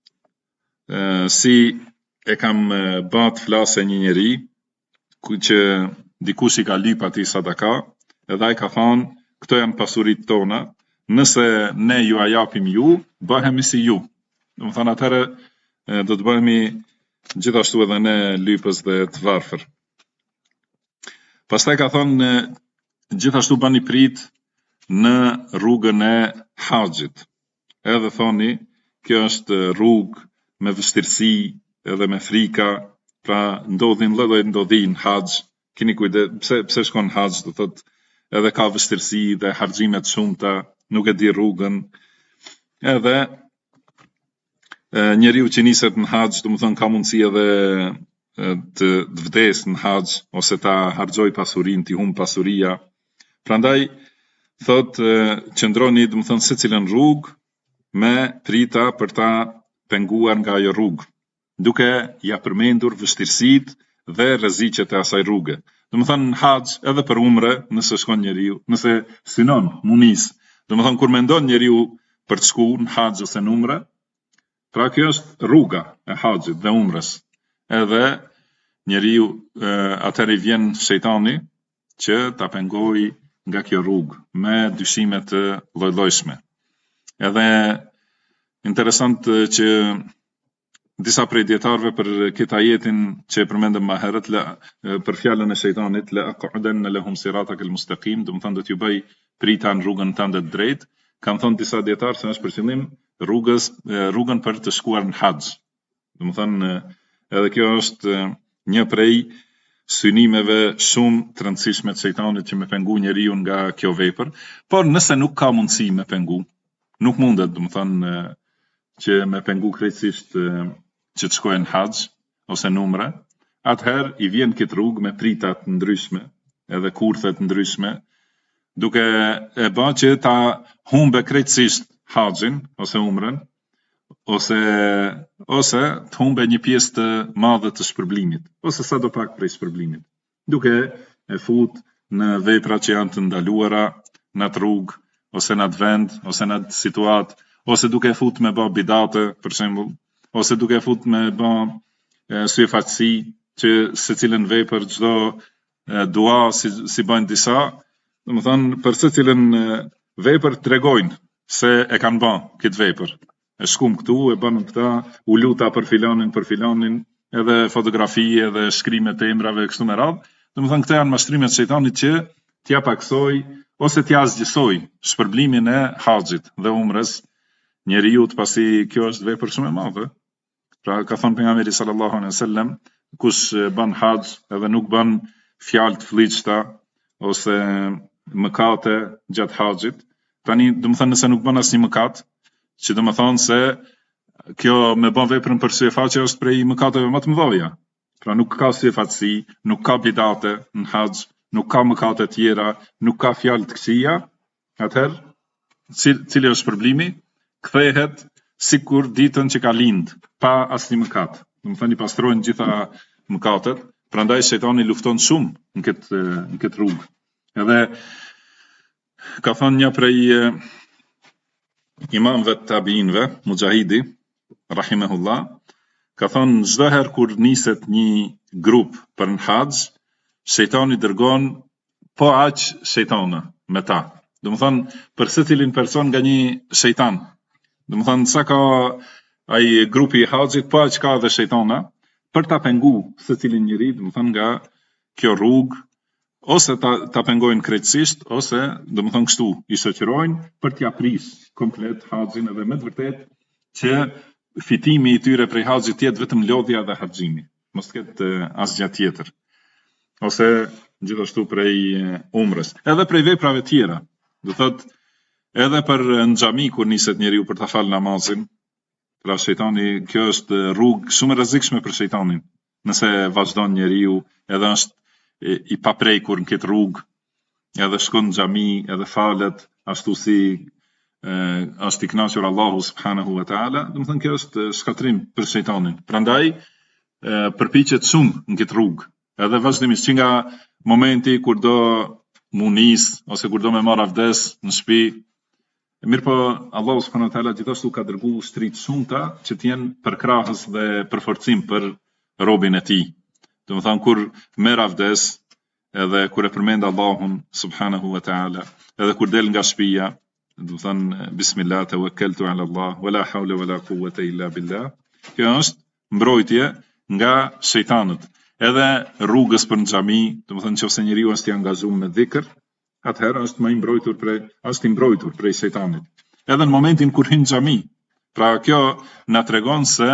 si e kam bat flase një njeri që dikush i ka lyp atij sadaka, edhe ai ka thënë, këto janë pasuritë tona, nëse ne ju a japim ju, bëhemi si ju. Do të thënë atëherë do të bëhemi gjithashtu edhe ne lypës dhe të varfër. Pastaj ka thënë gjithashtu bani prit në rrugën e haxhit. Edhe thoni, kjo është rrugë me vështirësi edhe me frika, pra ndodhin lloj ndodhi në haxh, keni kujdes, pse shkon në haxh, do thotë edhe ka vështirësi dhe harxime të shumta, nuk e di rrugën. Edhe njeriu që niset në haxh, do të thonë ka mundësi edhe të vdes në haxh ose ta harxhoj pasurinë, t'i humb pasuria. Prandaj thot qëndroni, do të thonë secilën rrugë me prita për ta penguar nga ajo rrugë, duke ja përmendur vështirësitë dhe rreziqet e asaj rruge. Do të thonë në haxh edhe për umre, nëse shkon njeriu, nëse synon munis, do të thonë kur mendon njeriu për të shkuar në haxh ose në umre, pra kjo është rruga e haxhit dhe umrës. Edhe njeriu atëherë vjen shejtani që ta pengojë nga kjo rrugë me dyshime të lloj-llojshme. Edhe interesant që disa prej dietarëve për këtë ajetin që e përmendëm më herët për fjalën e shejtanit, la aq'udanna lahum siratakal mustaqim, do të thonë do t'ju bëj prita në rrugën tënde të drejtë. Kanë thënë disa dietarë se është për qëllim rrugën për të shkuar në haxh. Do të thonë edhe kjo është një prej synimeve shumë të rëndësishme të shejtanit që me pengu njeriu nga kjo vepër, por nëse nuk ka mundësi me pengu, nuk mundet, do të thonë që me pengu krejtësisht që të shkojnë në haxh ose në umre, atëherë i vjen këtë rrugë me prita të ndryshme, edhe kurthe të ndryshme, duke e bë që ta humbe krejtësisht haxhin ose umren, ose të humbe një pjesë të madhe të shpërblimit, ose sa do pak prej shpërblimit, duke e fut në vepra që janë të ndaluara në atë rrugë, ose në atë vend, ose në atë situatë, ose duke e fut me bë bidate, për shembull, ose duke e fut me bë syfaqësi, që secilën vepër, çdo dua si bëjnë disa, Domethënë për secilën vepër tregojnë se e kanë bën këtë vepër. E shkum këtu, e bën këta, u luta për filanin, edhe fotografi, edhe shkrime të emrave kështu me radhë. Domethënë këto janë mashtrimet e shejtanit që t'ja paksoj ose t'ja zgjësoj shpërblimin e haxhit dhe umrës njeriu, pasi kjo është vepër shumë e madhe. Pra ka thënë pejgamberi sallallahu alaihi wasallam, kush bën haxh edhe nuk bën fjalë të fllihshta ose mëkate gjatë haxhit, tani domethënë nëse nuk bën asnjë mëkat, që domethënë se kjo me bën veprën për syfaqe është prej mëkateve më të mëdha. Pra nuk ka syfatësi, nuk ka bidate në haxh, nuk ka mëkate tjera, nuk ka fjalë të këqija, atëherë cili është problemi? Kthehet sikur ditën që ka lind, pa asnjë mëkat. Domethënë i pastrojnë gjitha mëkatet, prandaj shejtani lufton shumë në këtë rrugë. Edhe ka thënë një prej imamëve të tabiinëve, Mujahidi, rahimahullah, ka thënë çdo herë kur niset një grup për në haxh, shejtani dërgon po aq shejtana me ta. Domethënë për secilin person nga një shejtan. Domethënë sa ka ai grupi i haxhit, po aq ka edhe shejtana për ta pengu secilin njeri, domethënë nga kjo rrugë, ose ta pengojnë krejtësisht, ose domethënë kështu i shoqërojnë për t'ia prish komplet haxhin, edhe me të vërtetë që fitimi i tyre prej haxhit jetë vetëm lodhja dhe haxhimi, mos ketë asgjë tjetër. Ose gjithashtu prej umrës, edhe prej veprave tjera. Do thotë edhe për në xhami kur niset njeriu për ta fal namazin, pra shejtani, kjo është rrugë shumë e rrezikshme për shejtanin. Nëse vazhdon njeriu, edhe është i paprekur në këtë rrugë, edhe shkon në xhami, edhe falet, ashtu si është i kënaqur Allahu subhanahu wa taala, domethënë kjo është shkatrim për shejtanin. Prandaj përpiqet shumë në këtë rrugë, edhe vazhdimisht që nga momenti kur do mu nis ose kur do me marr avdes në shtëpi. Mirë po, Allahu subhanahu wa taala gjithashtu ka dërguar shtrit shumëta që t'jenë përkrahës dhe përforcim për robin e tij. Domethënë kur merr avdes, edhe kur e përmend Allahun subhanahu wa taala, edhe kur del nga shtëpia, domethënë bismillah tawakkaltu ala Allah wala hawla wala quwwata illa billah. Kjo është mbrojtje nga shejtanët. Edhe rrugës për në xhami, domethënë nëse njeriu është i angazhuar me dhikr, atëherë është i mbrojtur prej shejtanit. Edhe në momentin kur hyn në xhami. Pra kjo na tregon se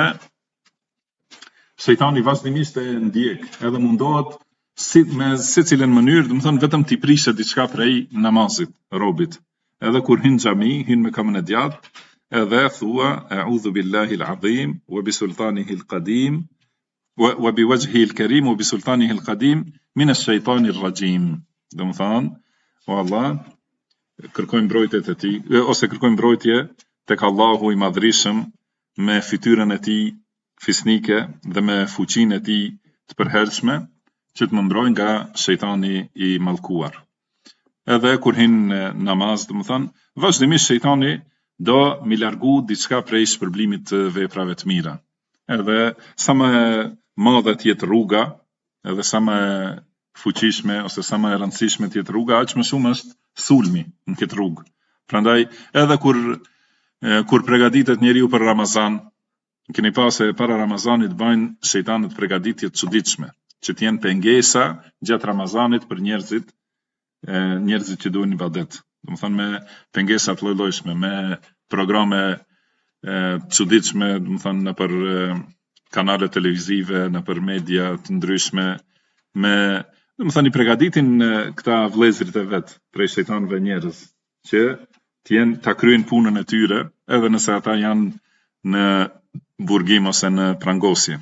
shejtani vazhdimisht e ndjek, edhe mundohet me secilën mënyrë, domethënë vetëm t'i prishet diçka prej namazit, robit. Edhe kur hyn në xhami, hyn me kamën e djathtë, edhe thua a'udhu billahi al-azim wa bi sultanihi al-qadim wa bi wajhihi al-karim wa bi sultanihi al-qadim min ash-shaytanir rajim. Domethënë, o Allah, kërkojmë mbrojtje te ti, ose kërkojmë mbrojtje tek Allahu i madhrishëm me fytyrën e tij fisnike dhe me fuqinë e tij të përhershme, që të më mbrojë nga shejtani i mallkuar. Edhe kur hyn namaz, domethënë, vazhdimisht shejtani do mi largu diçka prej shpërblimit të veprave të mira. Edhe sa më madhe të jetë rruga, edhe sa më fuqishme ose sa më e rëndësishme të jetë rruga, aq më shumë është sulmi në këtë rrugë. Prandaj edhe kur përgatitet njeriu për Ramazan, keni pasë para Ramazanit bëjnë shejtanët përgatitje të çuditshme, që të jenë pengesa gjatë Ramazanit për njerëzit që duan ibadet. Domethënë me pengesa të lloj-llojshme, me programe të çuditshme, domethënë nëpër kanale televizive, nëpër media të ndryshme, domethënë i përgatitin këta vëllezërit e vet prej shejtanëve njerëz, që ta kryejnë punën e tyre, edhe nëse ata janë në burgim ose në prangosje.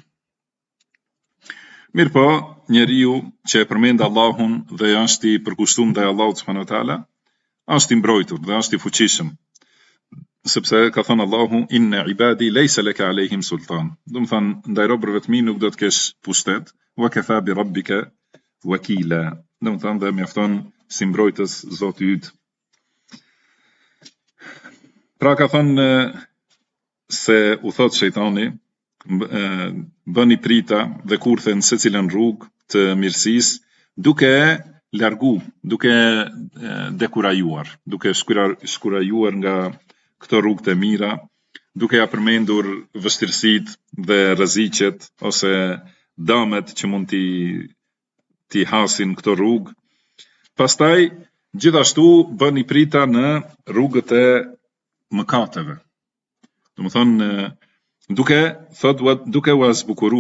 Mirë po, njeriu që e përmend Allahun dhe është i përkushtuar ndaj Allahut subhanahu wa taala, është i mbrojtur dhe është i fuqishëm. Sepse ka thënë Allahu, inna ibadi laysa laka alehim sultan. Domethënë ndaj robërve të mi nuk do të kesh pushtet, wa kafa bi rabbika wakila. Domethënë dhe mjafton si mbrojtës Zoti yt. Pra ka thënë se u thot shejtani, bëni prita dhe kurthe në secilën rrugë të mirësisë, duke largu, duke dekurajuar, duke shkurajuar nga këto rrugët e mira, duke ja përmendur vështirësitë dhe rreziqet ose damet që mund t'i hasin këto rrugë. Pastaj, gjithashtu bën i prita në rrugët e mëkateve. Domethënë, duke u zbukuru,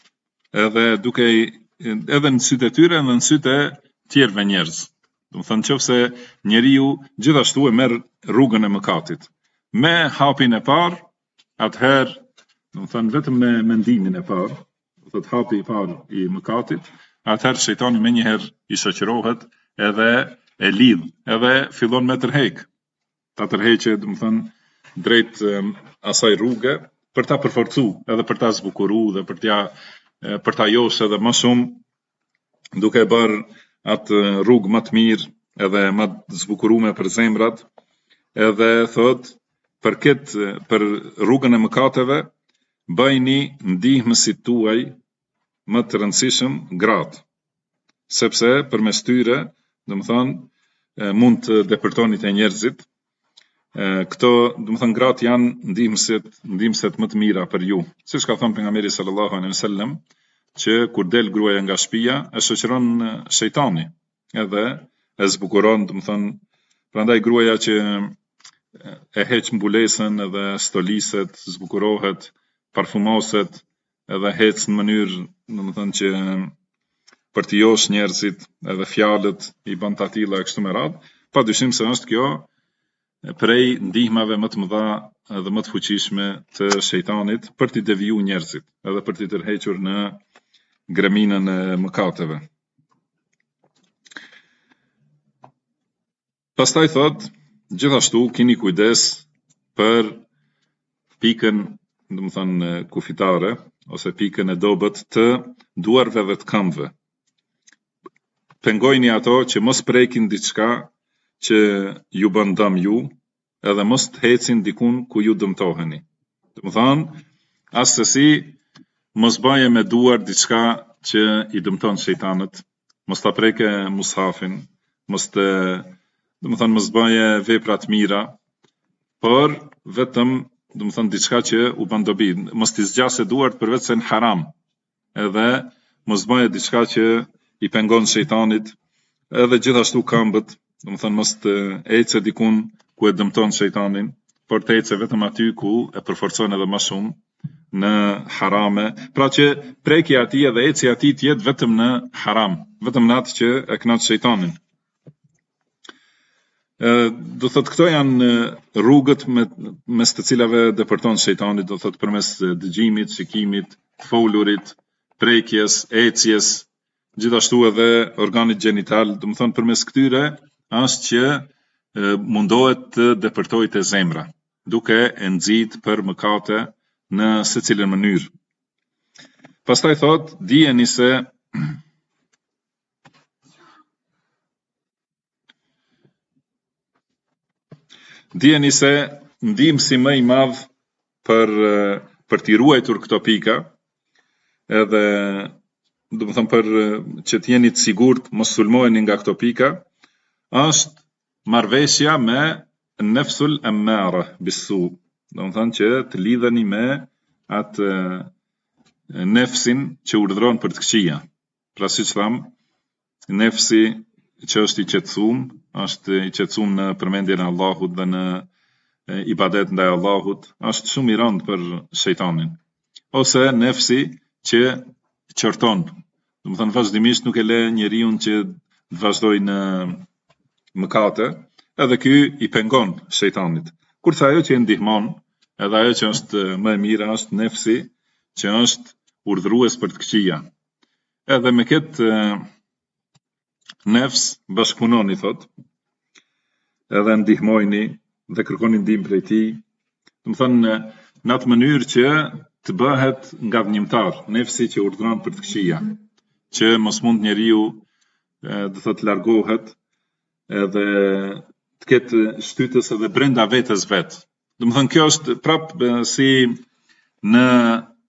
edhe në sytë e tyre dhe në sytë e tjerëve njerëz. Domethënë, nëse njeriu gjithashtu e merr rrugën e mëkatit. Me hapin e parë, atëherë, domethënë vetëm me mendimin e parë, thotë hapi i parë i mëkatit, atëherë shejtani menjëherë i shoqërohet edhe e lidh, edhe fillon me tërheq. Ta tërheqë, domethënë, drejt asaj rruge për ta përforcuar, edhe për ta zbukuruar dhe për ta josë edhe më shumë, duke bërë atë rrugë më të mirë edhe më të zbukuruar për zemrat, edhe thot për rrugën e mëkateve bëjni ndihmësit tuaj më të rëndësishëm gratë, sepse përmes tyre, domethënë, mund të depërtoni të njerëzit. Këto, domethënë, gratë janë ndihmëset më të mira për ju. Siç ka thënë pejgamberi sallallahu alaihi wasallam, që kur del gruaja nga shtëpia, e shoqëron shejtani, edhe e zbukuron, domethënë, prandaj gruaja që e heq mbulesën edhe stoliset, zbukurohet, parfumoset, edhe hec në mënyrë, domethënë që për të josh njerëzit, edhe fjalët i bën të tilla kështu me radhë, padyshim se është kjo prej ndihmave më të mëdha edhe më të fuqishme të shejtanit për t'i deviju njerëzit, edhe për t'i tërhequr në greminën e mëkateve. Pastaj thot, gjithashtu keni kujdes për pikën, domethënë kufitare, ose pikën e dobët të duarve dhe të këmbëve. Pengojni ato që mos prekin diçka që ju bën dëm ju, edhe mos të hecin dikun ku ju dëmtoheni. Domethënë, asesi mos baje me duar diçka që i dëmton shejtanët, mos ta preke mushafin, mos baje vepra të mira, por vetëm, domethënë, diçka që u bën dobi, mos t'i zgjasë duart për vetë se në haram, edhe mos baje diçka që i pengon shejtanit, edhe gjithashtu këmbët, domethënë mos të ecë dikun ku e dëmton shejtanin, por të ecë vetëm aty ku e përforcon edhe më shumë në harame, pra që prekja ati edhe ecja ati t'jetë vetëm në haram, vetëm në atë që e kënaq shejtanin. Do thot këto janë rrugët mes të cilave depërton shejtani, do thot përmes dëgjimit, shikimit, folurit, prekjes, ecjes, gjithashtu edhe organit gjenital, do më thonë përmes këtyre është që mundohet të depërtojë të zemra, duke e nxit për mëkate në secilën mënyrë. Pastaj thot, dijeni se ndihmësi më i madh për t'i ruajtur këto pika, edhe do të them për që të jeni të sigurt mos sulmoheni nga këto pika, është marrëveshja me nefsul ammara bisu. Do të them që të lidheni me atë nefsin që urdhëron për të këqija. Pra siç tham, nefsi që është i qetësuar në përmendjen e Allahut dhe në ibadet ndaj Allahut, është shumë i rëndë për shejtanin. Ose nefsi që qorton. Do të thënë vazhdimisht nuk e le njeriu që të vazhdojë në mëkate, edhe ky i pengon shejtanit. Kurse ajo që e ndihmon, edhe ajo që është më e mira është nefsi që është urdhërues për të këqija. Edhe me këtë nefs bashkëpunoni, thot, edhe ndihmojni dhe kërkoni ndihmë prej tij. Do të thënë në atë mënyrë që të bëhet ngavnjimtar, nefsi që urdhëron për të këqija, që mos mund njeriu do të largohet edhe të ketë shtytës edhe brenda vetes vet. Do të thënë kjo është prapë si në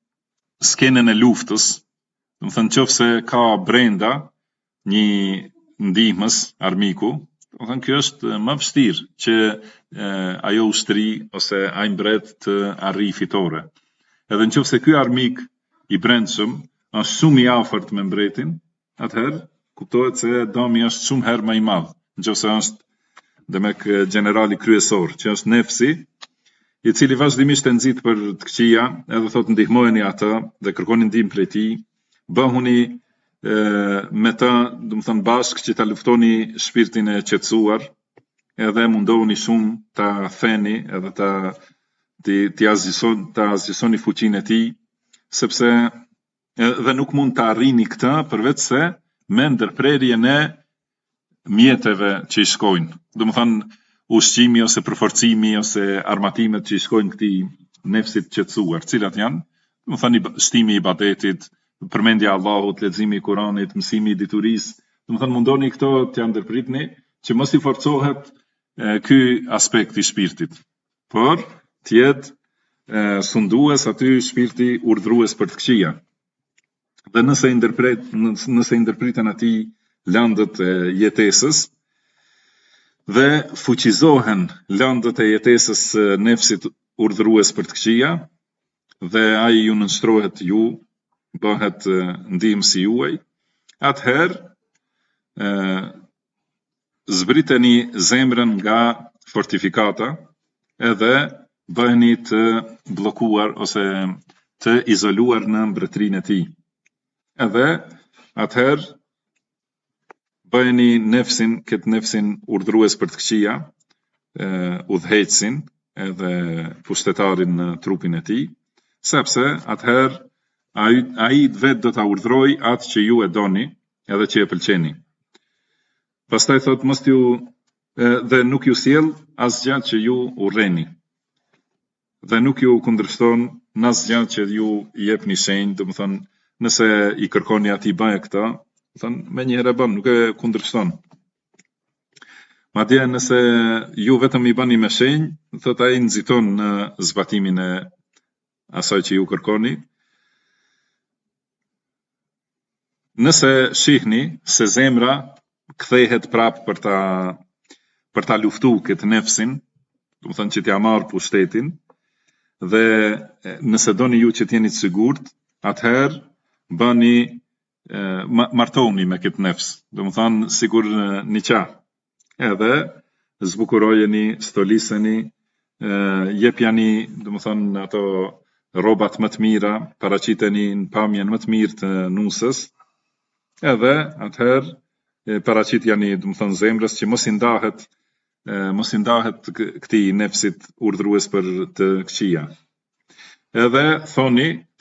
skenën e luftës. Do të thënë nëse ka brenda një ndihmës, armiku, do thënë kjo është më vështirë që ajo ushtri ose ai mbret të arrijë fitore. Edhe nëse ky armik i brendshëm është shumë i afërt me mbretin, atëherë kuptohet se dëmi është shumë herë më i madh, nëse është demek generali kryesor, që është nefsi, i cili vazhdimisht e nxit për të këqija, edhe thotë ndihmojeni atë dhe kërkoni ndihmë prej tij, bëhuni me ta, do të thënë bashkë që ta luftoni shpirtin e qetësuar, edhe mundohuni shumë ta theni edhe ta azgjësoni fuqinë e tij, sepse dhe nuk mund të arrini këtë përveç se me ndërprerjen e mjeteve që i shkojnë. Do të thënë ushqimi ose përforcimi ose armatimet që i shkojnë këtij nefsit qetësuar, cilat janë, do të thënë shtimi i ibadetit, përmendja e Allahut, leximi i Kuranit, mësimi i diturisë, do të thënë mundoni këto t'ja ndërpritni që mos i forcohet ky aspekt i shpirtit, por të jetë sundues aty shpirti urdhrues për të këqija. Dhe nëse i ndërpriten atij lëndët e jetesës dhe fuqizohen lëndët e jetesës nefsit urdhrues për të këqija dhe ai ju nënshtrohet ju, bëhet ndihmësi juaj, atëherë zbriteni zemrën nga fortifikata edhe bëheni të bllokuar ose të izoluar në mbretërinë e tij. Edhe atëherë bëheni këtë nefsin urdhrues për të këqija, udhëheqësin edhe pushtetarin në trupin e tij, sepse atëherë ai vetë do ta urdhrojë atë që ju e doni edhe që e pëlqeni. Pastaj thot mos ju dhe nuk ju sjell asgjë që ju urreni. Dhe nuk ju kundërshton në asgjë që ju i jepni shenjë, do të thënë nëse i kërkoni atij bëj këtë, do thënë menjëherë bën, nuk e kundërshton. Madje nëse ju vetëm i bani me shenjë, thot ai nxiton në zbatimin e asaj që ju kërkoni. Nëse shihni se zemra kthehet prap për ta luftuar këtë nefsin, do të thënë që t'ja marr pushtetin, dhe nëse doni ju që t'jeni të sigurt, atëherë bëni martohuni me këtë nefs, do të thënë sigur niqah. Edhe zbukurojeni, stoliseni, jepjani, do të thënë ato rrobat më të mira, paraqiteni në pamjen më të mirë të nusës, edhe atëherë paraqitjani, do të thënë zemrës që mos i ndahet këtij nefsit urdhrues për të këqija. Edhe thoni,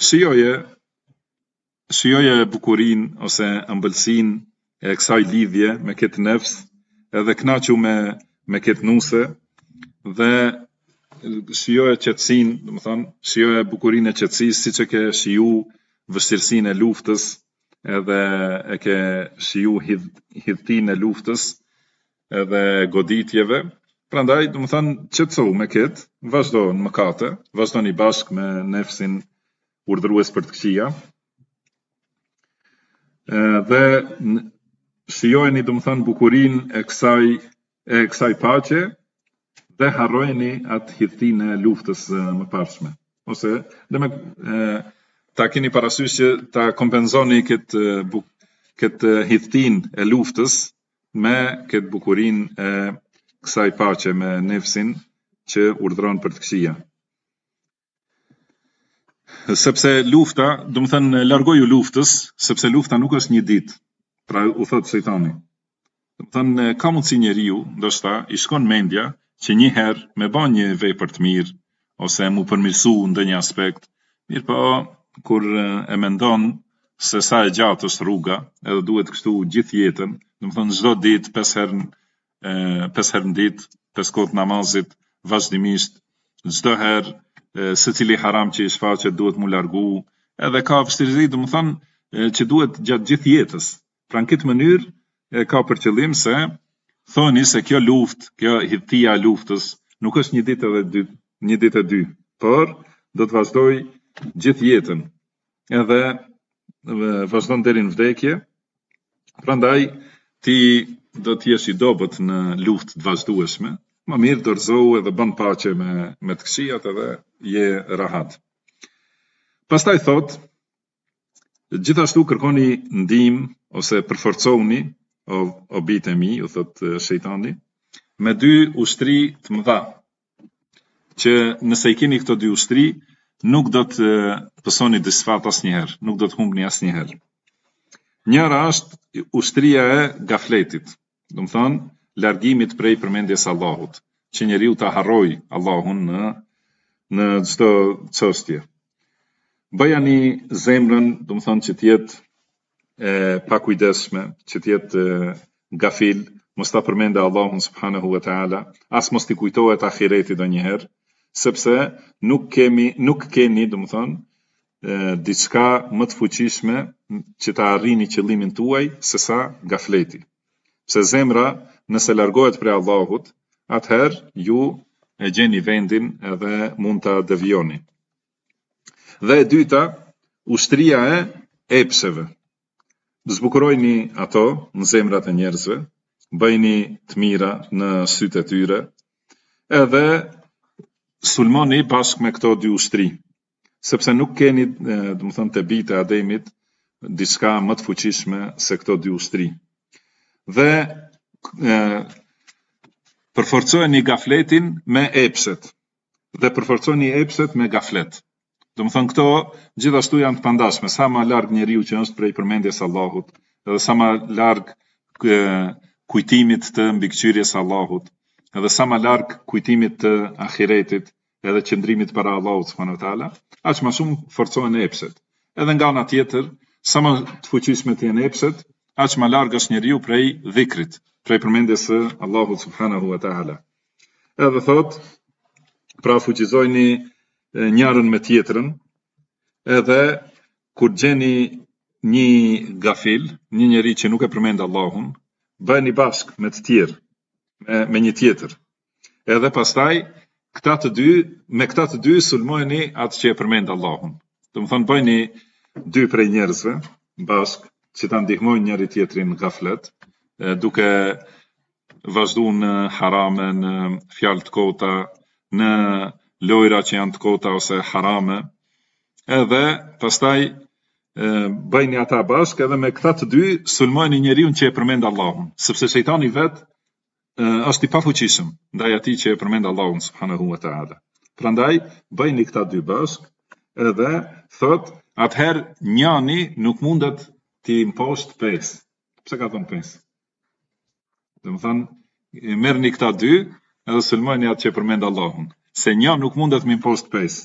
shijoje bukurinë ose ëmbëlsinë e kësaj lidhje me këtë nefs, edhe kënaqu me këtë nuse, dhe shijoje qetësinë, do të thënë, shijoje bukurinë e qetësisë, siç e ke shiju vështirësinë e luftës, edhe e ke shiju hidhtinë e luftës, edhe goditjeve. Prandaj, do të thënë, qetësohu me këtë, vazhdo në mëkate, vazhdoni bashkë me nefsin urdhrues për të këqija. Dhe shijojeni, do të thënë, bukurinë e kësaj paqe dhe harrojeni atë hidhtinë e luftës më parshme. Ose ta keni parasysh që ta kompenzoni këtë hidhtinë e luftës me këtë bukurinë e kësaj paqe me nefsin që urdhron për të këqija. Sepse lufta, do të thënë, largoju luftës, sepse lufta nuk është një ditë, pra u thot shejtani. Do të thënë, ka mundësi njeriu, ndoshta i shkon mendja që një herë me bën një vepër të mirë ose mu përmirësu ndonjë aspekt, mirë po kur e mendon se sa e gjatë është rruga, edhe duhet kështu gjithë jetën, do të thënë çdo ditë 5 herë në ditë, 5 kohë namazit, vazhdimisht, çdo herë secili haram që i shfaqet duhet mu largu, edhe ka vështirësi, do të thënë që duhet gjatë gjithë jetës. Pra në këtë mënyrë ka për qëllim se thoni se kjo luftë, kjo hidhtia e luftës nuk është një ditë e dy, por do të vazhdoj gjithë jetën. Edhe vazhdon deri në vdekje. Prandaj ti do t'jesh i dobët në luftë të vazhdueshme, më mirë dorëzohu edhe bën paqe me të këqijat edhe je rahat. Pastaj thot, gjithashtu kërkoni ndihmë ose përforconi o bitë e mi, u thot shejtani, me dy ushtri të mëdha, që nëse i keni këto dy ushtri, nuk do të pësoni disfat asnjëherë, nuk do të humbni asnjëherë. Njëra është ushtria e gafletit, do të thonë largimit prej përmendjes Allahut, që njeriu ta harroj Allahun në çdo çështje. Bëjani zemrën, do të thonë që të jetë pa kujdesshme, që të jetë gafil, mos ta përmende Allahun subhanahu wa taala, as mos t'i kujtohet ahireti ndonjëherë, sepse nuk keni, do të thonë, diçka më të fuqishme që ta arrini qëllimin tuaj se sa gafleti. Pse zemra, nëse largohet prej Allahut, atëherë ju e gjeni vendin edhe mund ta devijoni. Dhe e dyta, ushtria e epsheve. Zbukurojni ato në zemrat e njerëzve, bëjni të mira në sytë e tyre, edhe sulmoni bashkë me këto dy ushtri, sepse nuk keni, do të thonë, te bitë e Ademit diçka më të fuqishme se këto dy ushtri. Dhe përforcojeni gafletin me epshet, dhe përforcojeni epshet me gaflet. Do të thonë, këto gjithashtu janë të pandashme, sa më larg njeriu që është prej përmendjes Allahut, edhe sa më larg kujtimit të mbikëqyrjes Allahut, edhe sa më larg kujtimit të ahiretit, edhe qëndrimit para Allahut subhanahu wa taala, aq më shumë forcohen epshet. Edhe nga ana tjetër, sa më të fuqishme të jenë epshet, aq më larg është njeriu prej dhikrit, prej përmendjes së Allahut subhanahu wa taala. Edhe thot, pra fuqizojni njërën me tjetrën, edhe kur gjeni një gafil, një njeri që nuk e përmend Allahun, bëni bashk me të tjerë, me një tjetër. Edhe pastaj me këta të dy sulmojeni atë që e përmend Allahun. Do të thonë, bëjni dy prej njerëzve bashk që ta ndihmojnë njëri tjetrin në gaflet, duke vazhduar në harame, në fjalë të kota, në lojra që janë të kota ose harame, edhe pastaj bëjni ata bashk, edhe me këta të dy sulmojni njeriu që e përmend Allahun, sepse shejtani vet është i pafuqishëm ndaj atij që e përmend Allahun subhanahu wa taala. Prandaj bëjni këta dy bashk, edhe thot, atëherë njani nuk mundet t'i imposht 5. Pse ka thënë 5? Do të thonë, merrni këta dy edhe sulmojni atë që e përmend Allahun, se një nuk mundet me imposht 5.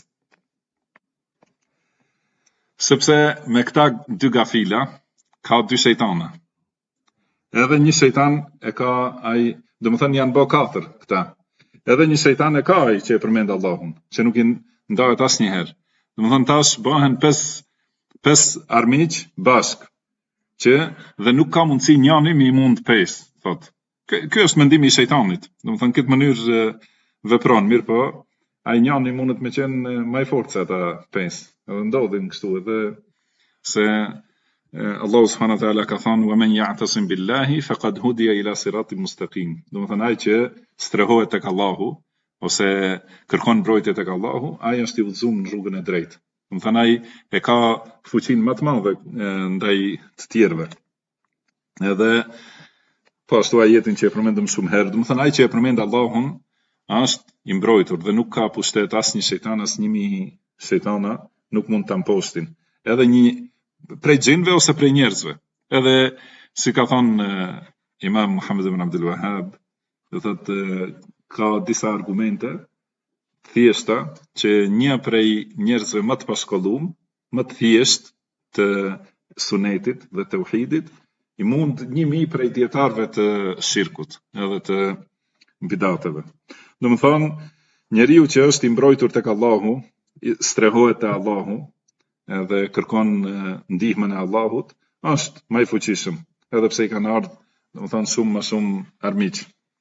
Sepse me këta dy gafila ka dy shejtana. Edhe një shejtan e ka ai, do të thonë janë bë 4 këta. Edhe një shejtan e ka ai që e përmend Allahun, që nuk i ndahet asnjëherë. Do të thonë tash bëhen 5 armiq bashk, që dhe nuk ka mundësi njani me i mund 5, thot. Ky është mendimi i shejtanit. Do të thonë këtë mënyrë vepron, mirë po, ai njani mundet me qenë më i fortë se ata 5. Edhe ndodhin kështu, edhe se Allahu subhanahu wa taala ka thënë wa man ya'tasim billahi faqad hudiya ila siratin mustaqim. Do të thonë ai që strehohet tek Allahu ose kërkon mbrojtje tek Allahu, ai është i udhëzuar në rrugën e drejtë. Do të thonë ai e ka fuqinë më të madhe ndaj të tjerëve. Edhe po ashtu ajetin që e përmendëm shumë herë, do të thonë ai që e përmend Allahun është i mbrojtur dhe nuk ka pushtet asnjë shejtan, as 1000 shejtana nuk mund ta mposhtin. Edhe një prej xhinëve ose prej njerëzve. Edhe si ka thënë Imam Muhammad ibn Abdul Wahhab, do thotë ka disa argumente thjeshta që një prej njerëzve më të pashkolluar, më të thjesht të sunetit dhe tauhidit, i mund 1000 prej dietarëve të shirkut, edhe të bidateve. Do të thonë, njeriu që është i mbrojtur tek Allahu, strehohet te Allahu, edhe kërkon ndihmën e Allahut, është më i fuqishëm, edhe pse i kanë ardhur, do të thonë, shumë më shumë armiq.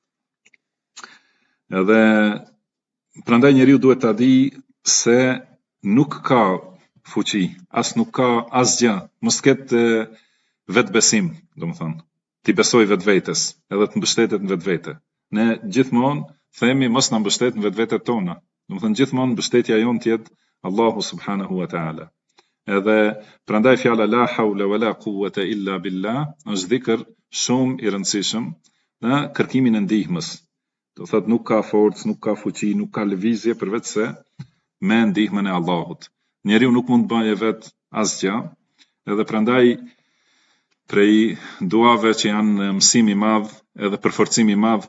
Edhe prandaj njeriu duhet ta di se nuk ka fuqi, as nuk ka asgjë, mos ketë vetbesim, do të thonë. ti besoj vetvetes, edhe të mbështetet në vetvete. Ne gjithmonë themi mos na mbështet në vetvetet tona. Domethënë gjithmonë mbështetja jonë të jetë Allahu subhanahu wa taala. Edhe prandaj fjala la hawla wala quwwata illa billah është dhikr shumë i rëndësishëm në kërkimin e ndihmës. Do thotë nuk ka forcë, nuk ka fuqi, nuk ka lëvizje përveç se me ndihmën e Allahut. Njeriu nuk mund të bëjë vetë asgjë, edhe prandaj prej duave që janë mësim i madh edhe përforcim i madh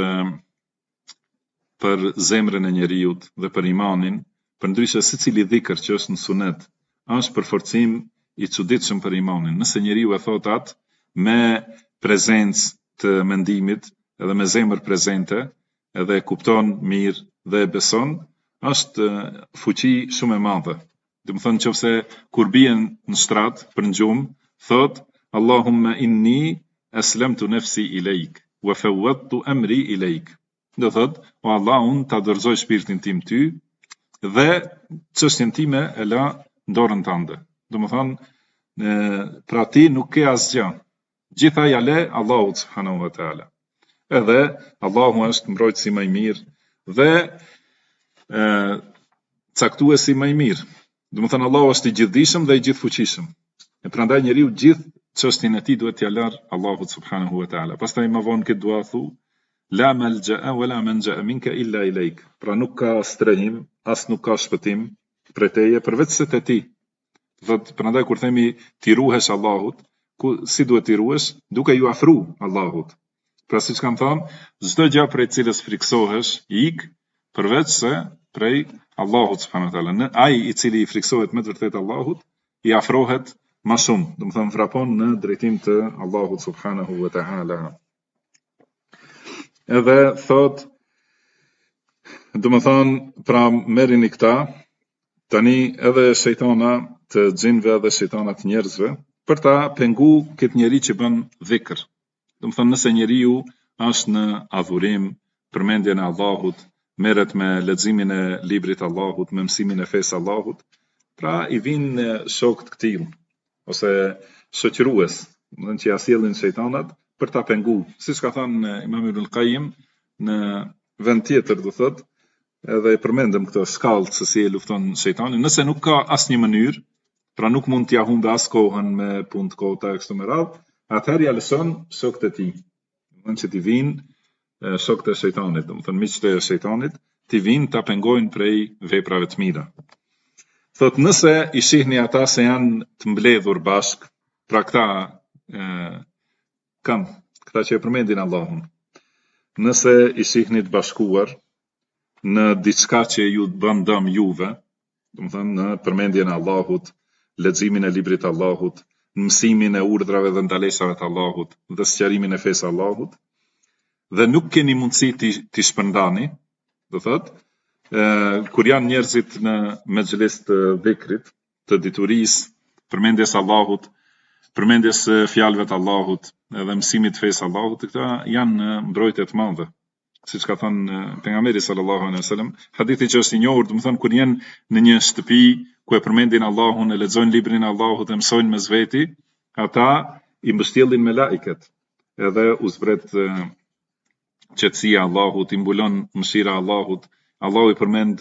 për zemrën e njeriut dhe për imanin, përndryshe secili dhikr që është në sunet, është përforcim i çuditshëm për imanin. Nëse njeriu e thot atë me prezencë të mendimit, edhe me zemër prezente, edhe e kupton mirë dhe e beson, është fuqi shumë e madhe. Domethënë nëse kur bien në shtrat për në gjumë, thot Allahumma inni aslamtu nafsi ilejk wa fawwadtu amri ilejk. Do thot, o Allah, unë ta dorëzoj shpirtin tim ty dhe çështjen time e la në dorën tënde. Domethënë, pra ti nuk ke asgjë. Gjitha ja le Allahut subhanahu wa taala. Edhe Allahu është mbrojtësi më i mirë dhe caktuesi më i mirë. Domethënë Allahu është i gjithdijshëm dhe i gjithfuqishëm. E prandaj njeriu gjithë çështjen e tij duhet t'ia larë Allahut subhanahu wa taala. Pastaj më vonë këtë dua thu la malja'a wala manja minka illa ilejk. Pra nuk ka strehim, as nuk ka shpëtim prej teje përveç se te ti. Prandaj kur themi ti ruhesh Allahut, si duhet ti ruhesh? Duke ju afru Allahut. Pra siç kam thënë, çdo gjë prej cilës friksohesh, ik përveç se prej Allahut subhanahu wa taala. Ai i cili i friksohet me të vërtetë Allahut, i afrohet më shumë, domethënë vrapon në drejtim të Allahut subhanahu wa taala. Edhe thot, domethënë pra merrini këta, tani edhe shejtana të xhinve dhe shejtana të njerëzve, për ta pengu këtë njeri që bën dhikr. Domethënë nëse njeriu është në adhurim, përmendjen e Allahut, merret me leximin e librit të Allahut, me mësimin e fesë Allahut, pra i vinë shokët këtil, ose shoqërues, domethënë që ja sjellin shejtanat për ta pengu. Siç ka thënë Imam Ibn Qayyim në vend tjetër, do thotë, edhe e përmendëm këtë shkallë se si e lufton shejtanin, nëse nuk ka asnjë mënyrë, pra nuk mund t'ja humbe as kohën me punë të kota e kështu me radhë, atëherë ja lëson shokët e tij. Domethënë që t'i vinë shokët e shejtanit, domethënë miqtë e shejtanit, t'i vinë ta pengojnë prej veprave të mira. Thot nëse i shihni ata se janë të mbledhur bashk, pra këta që e përmendin Allahun, nëse i shihni të bashkuar në diçka që ju bën dëm juve, domethënë në përmendjen e Allahut, leximin e librit të Allahut, mësimin e urdhrave dhe ndalesave të Allahut dhe sqarimin e fesë Allahut, dhe nuk keni mundësi t'i shpërndani, do thotë, kur janë njerëzit në mexheles të dhikrit, të diturisë, përmendjes Allahut, përmendjes fjalëve të Allahut, edhe mësimit të fesë Allahut, këta janë mbrojtje të mëdha. Siç ka thënë pejgamberi sallallahu alaihi wasallam, hadithi që është i njohur, domethënë kur janë në një shtëpi ku e përmendin Allahun, e lexojnë librin e Allahut e mësojnë mes veti, ata i mbështjellin me laiket. Edhe u zbret qetësia e Allahut, i mbulon mëshira e Allahut. Allahu i përmend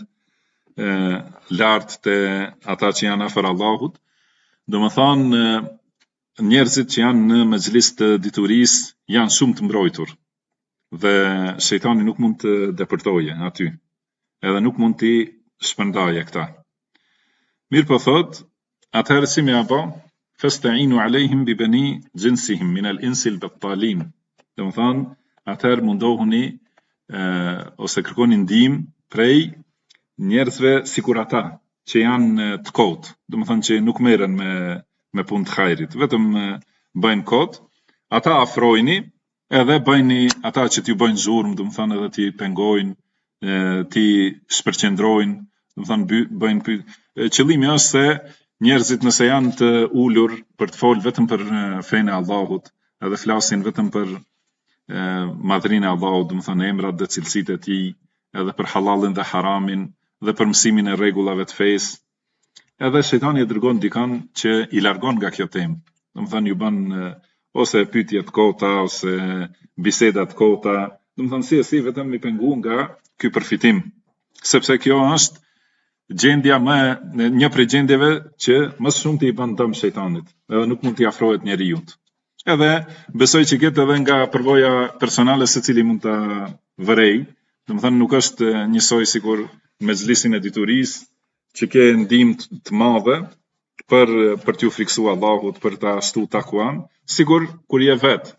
lart te ata që janë afër Allahut. Domethënë njerëzit që janë në mexhelis të diturisë janë shumë të mbrojtur. Dhe shejtani nuk mund të depërtoje aty, edhe nuk mund t'i shpërndaje këta. Mirë po thot, atëherë si me apo, fasta'inu alejhim bi bani jinsihim min al-insi al-battalin. Domethënë, atëherë mundohuni ose kërkoni ndihmë prej njerëzve sikur ata që janë të kotë, domethënë që nuk merren me punë të hajrit, vetëm bëjnë kot, ata afrojni edhe bëjni ata që t'ju bëjnë zhurmë, domethënë edhe t'i pengojnë, t'i shpërqendrojnë, domethënë bëjnë qëllimi është se njerëzit nëse janë të ulur për të folë vetëm për fenë e Allahut, edhe flasin vetëm për madhrinë e Allahut, domethënë emrat dhe cilësitë e tij, edhe për halalin dhe haramin, dhe për mësimin e rregullave të fesë. Edhe shejtani e dërgon dikan që i largon nga kjo temë. Domethënë ju bën ose pyetje të kota, ose biseda të kota, si vetëm mi pengu nga ky përfitim, sepse kjo është gjendja një prej gjendjeve që më shumë t'i bën dëm shejtanit, edhe nuk mund t'i afrohet njeriut. Edhe besoj që këtë edhe nga përvoja personale se cili mund t'a vërej, nuk është njësoj sikur mezhlisin e diturisë që ke ndihmë të madhe për t'ju friksu Allahut, për ta shtu takuan, sigur kur je vetë.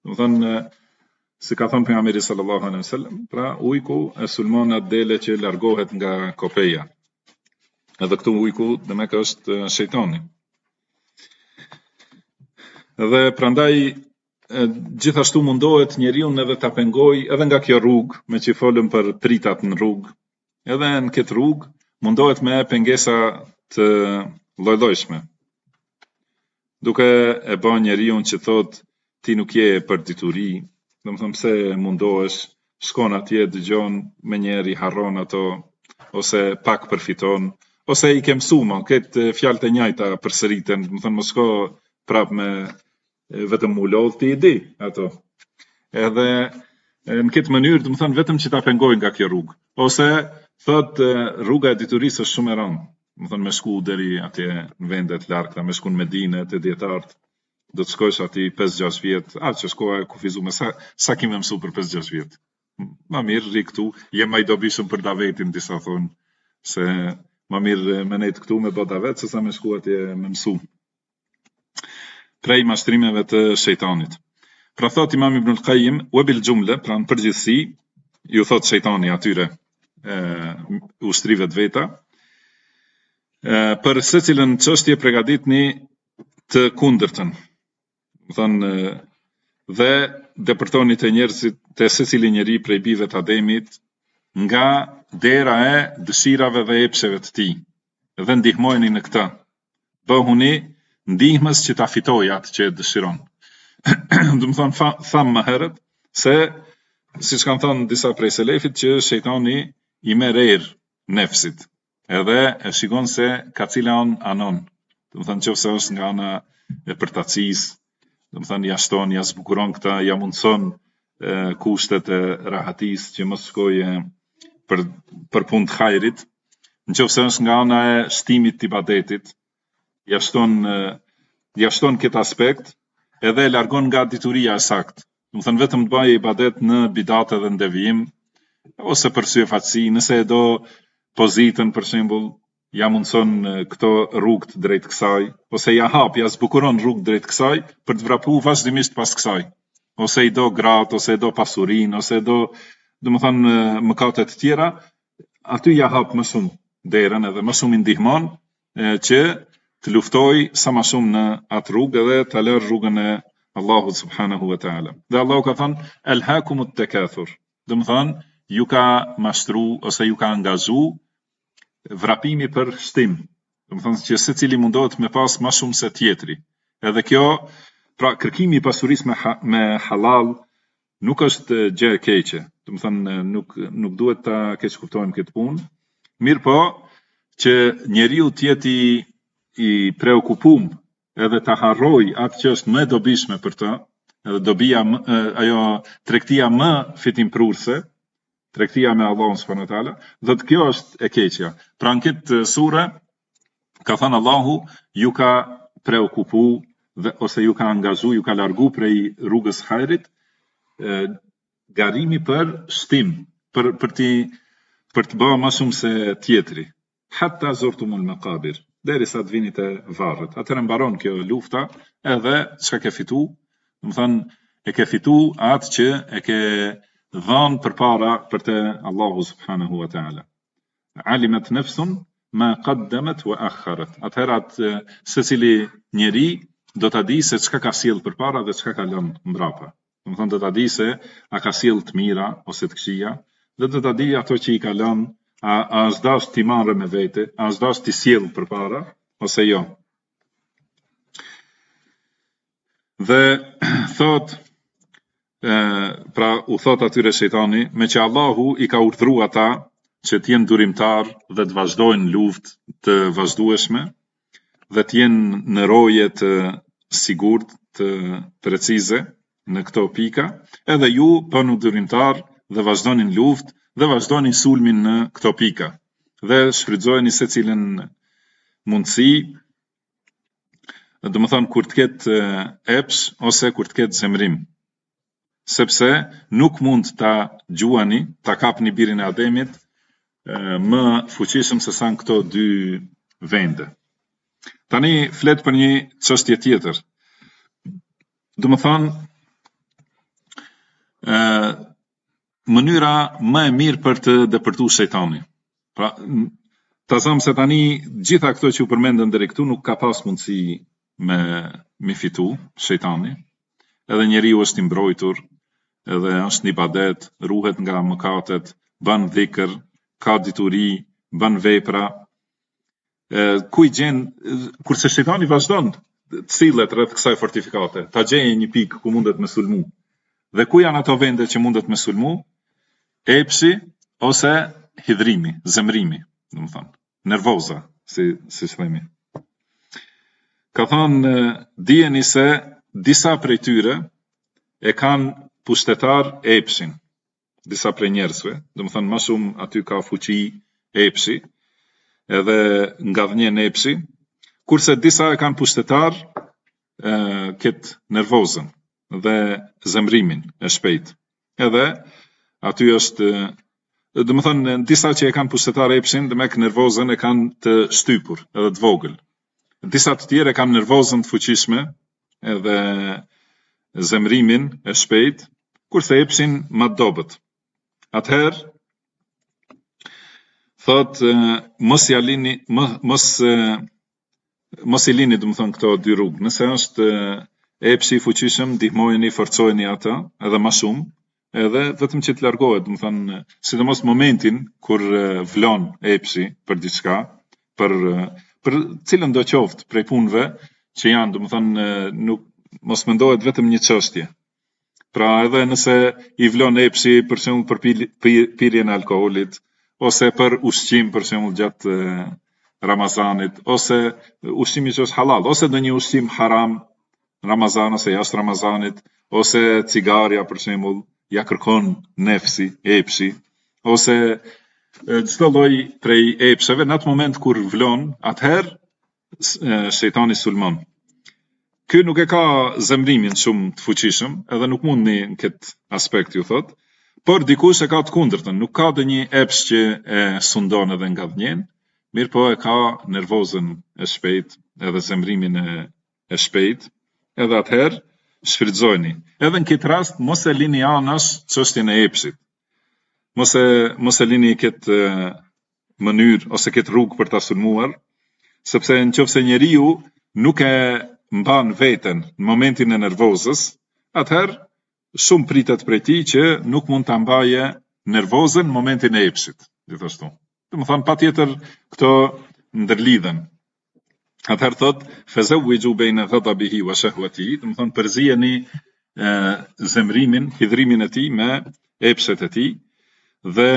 Si ka thënë pejgamberi sallallahu alaihi wasallam, pra ujku e sulmon atë dele që largohet nga kopeja. Edhe këtu ujku demek është shejtani. Dhe prandaj gjithashtu mundohet njeriu edhe ta pengoj edhe nga kjo rrugë, me që folëm për pritat në rrugë. Edhe në këtë rrugë mundohet me pengesa të lloj-llojshme. Duke e bën njeriu që thot ti nuk je për dituri, pse mundohesh, shkon atje, dëgjon, me njeri harron ato, ose pak përfiton, ose i ke mësuar, këtë fjalët e njëjta përsëriten, mos shko prap me vetëm u lodh ti i di ato. Edhe në këtë mënyrë, vetëm që ta pengojnë nga kjo rrugë. Ose thot rruga e diturisë është shumë e rëndë, me shku deri atje në vendet largta, me shku në Medinë te dietarët, do të shkojsh aty 5-6 vjet, atë që shkoja kufizuar, sa kimë mësu për 5-6 vjet. Ma mirë ri këtu, jem më i dobishëm për davetin, disa thonë, se ma mirë me nejtë këtu me bë davet, se sa me shku atje me mësu. Prej mashtrimeve të shejtanit. Pra thot Imam Ibn al-Qayyim, bil jumla, pra në përgjithësi, ju thot shejtani atyre ushtrive të veta, për secilën çështje përgatitni të kundërtën. Dhe depërtoni të njerëzit të secili njeri prej bijve të Ademit nga dera e dëshirave dhe epsheve të tij. Dhe ndihmojeni në këtë. Bëhuni ndihmës që ta fitojë atë që e dëshiron. Tham më herët se siç kanë thënë disa prej selefit që shejtani i merr erë nefsit. Edhe e shikon se ka cila anon. Nëse është nga ana e përtacisë, ja shton, ja zbukuron këta, ja mundson kushtet e rahatisë që mos shkoje për punë të hajrit. Nëse është nga ana e shtimit të ibadetit, ja shton këtë aspekt, edhe e largon nga dituria e saktë. Vetëm të bëjë ibadet në bidate dhe në devijim, ose për syfaqësi, nëse e do pozitën për shembull, ja mundson këto rrugë drejt kësaj, ose ja hap, ja zbukuron rrugë drejt kësaj për të vrapu vazhdimisht pas kësaj. Ose i do gratë, ose i do pasurinë, ose do, mëkate të tjera, aty ja hap më shumë derën edhe më shumë i ndihmon që të luftoj sa më shumë në atë rrugë dhe të lërë rrugën e Allahut subhanahu wa ta'ala. Dhe Allahu ka thënë elhakumut takathur. Ju ka mashtru ose ju ka angazhu vrapimi për shtim. Që secili mundohet me pas më shumë se tjetri. Edhe kjo, pra kërkimi i pasurisë me halal nuk është gjë e keqe. Nuk duhet ta keq kuptojmë këtë punë. Mirë po, që njeriu të jetë i preokupum edhe ta harroj atë që është më e dobishme për të, edhe dobia ajo tregtia më fitimprurse, tregtia me Allahun subhanahu wa taala, dhe kjo është e keqja. Pra në këtë sure ka thënë Allahu ju ka preokupu ose ju ka angazhu, ju ka largu prej rrugës hajrit, garimi për shtim, për të bërë më shumë se tjetri. Hatta zurtumul maqabir, derisa të vini te varret. Atëherë mbaron kjo lufta, edhe çka ke fitu? E ke fitu atë që e ke dhënë përpara për te Allahu subhanahu wa ta'ala. Alimat nafsun ma qaddamat wa akharat. Atëherë secili njeri do ta di se çka ka sjell përpara dhe çka ka lënë mbrapa. Do ta di se a ka sjell të mira ose të këqija, dhe do ta di ato që i ka lënë, a është dash t'i marrë me vete, a është dash t'i sjell përpara ose jo. Dhe thot, pra u thot atyre shejtani, me që Allahu i ka urdhëruar ata që t'jenë durimtar dhe të vazhdojnë luftë të vazhdueshme dhe t'jenë në roje të sigurt të precize në këto pika, edhe ju panudurimtar dhe vazhdonin luftë dhe vazhdonin sulmin në këto pika dhe shfrytëzojeni secilën mundësi, do të thonë kur të ketë epsh ose kur të ketë zemrim, sepse nuk mund ta gjuani, ta kapni birin e Ademit më fuqishëm se sa në këto dy vende. Tani flet për një çështje tjetër. Do të thonë mënyra më e mirë për të depërtuar shejtanin. Pra, ta them se tani gjitha këto që u përmendën deri këtu nuk ka pas mundësi me fitu shejtani. Edhe njeriu është i mbrojtur, edhe është në ibadet, ruhet nga mëkatet, bën dhikr, ka dituri, bën vepra. Ku i gjen, kurse shejtani vazhdon të sillet rreth kësaj fortifikate, ta gjejë një pikë ku mundet me sulmu. Dhe ku janë ato vende që mundet me sulmu? Epshi ose hidhrimi, zemrimi, do të thonë, nervoza, si themi. Ka thonë, dijeni se disa prej tyre e kanë pushtetar epshin, disa prej njerëzve, do të thonë më shumë aty ka fuqi epshi, edhe ngadhnjen epshi, kurse disa e kanë pushtetar këtë nervozën dhe zemrimin e shpejt. Edhe aty është, do të thonë disa që e kanë pushtetar epshin, dhe me nervozën e kanë të shtypur edhe të vogël. Disa të tjerë e kanë nervozën të fuqishme edhe zemrimin e shpejt, kurse epshin më të dobët. Atëherë thot mos i lini, do të thonë këto dy rrugë. Nëse është epshi i fuqishëm, ndihmojeni, forcojeni ata edhe më shumë, edhe vetëm që të largohet, do të thonë, sidomos momentin kur vlon epshi për diçka, për cilën do qoftë prej punëve që janë, do të thonë, nuk mos mendohet vetëm një çështje. Pra edhe nëse i vlon epshi për shembull për pirjen e alkoolit, ose për ushqim për shembull gjatë Ramazanit, ose ushqimi që është halal, ose do një ushqim haram Ramazan ose jashtë Ramazanit, ose cigaria për shembull ja kërkon nefsi, epshi, ose çdo lloj prej epsheve, në atë moment kur vlon, atëherë shejtani sulmon. Ky nuk e ka zemrimin shumë të fuqishëm, edhe nuk mund në këtë aspekt ju thot, por dikush e ka të kundërtën, nuk ka ndonjë epsh që e sundon edhe ngadhnjen, mirë po e ka nervozën e shpejt, edhe zemrimin e shpejt, edhe atëherë shfrytëzojeni. Edhe në këtë rast mos e lini anash çështjen e epshit. Mos e lini këtë mënyrë ose këtë rrugë për ta sulmuar, sepse nëse njeriu nuk e mban veten në momentin e nervozës, atëherë shumë pritet prej tij që nuk mund ta mbaje nervozën në momentin e epshit, gjithashtu. Do të thonë patjetër këto ndërlidhen. Atëherë thot fazawiju baina ghadabihi wa shahwatihi, do të thonë përzijeni zemrimin, hidhrimin e tij me epshet e tij dhe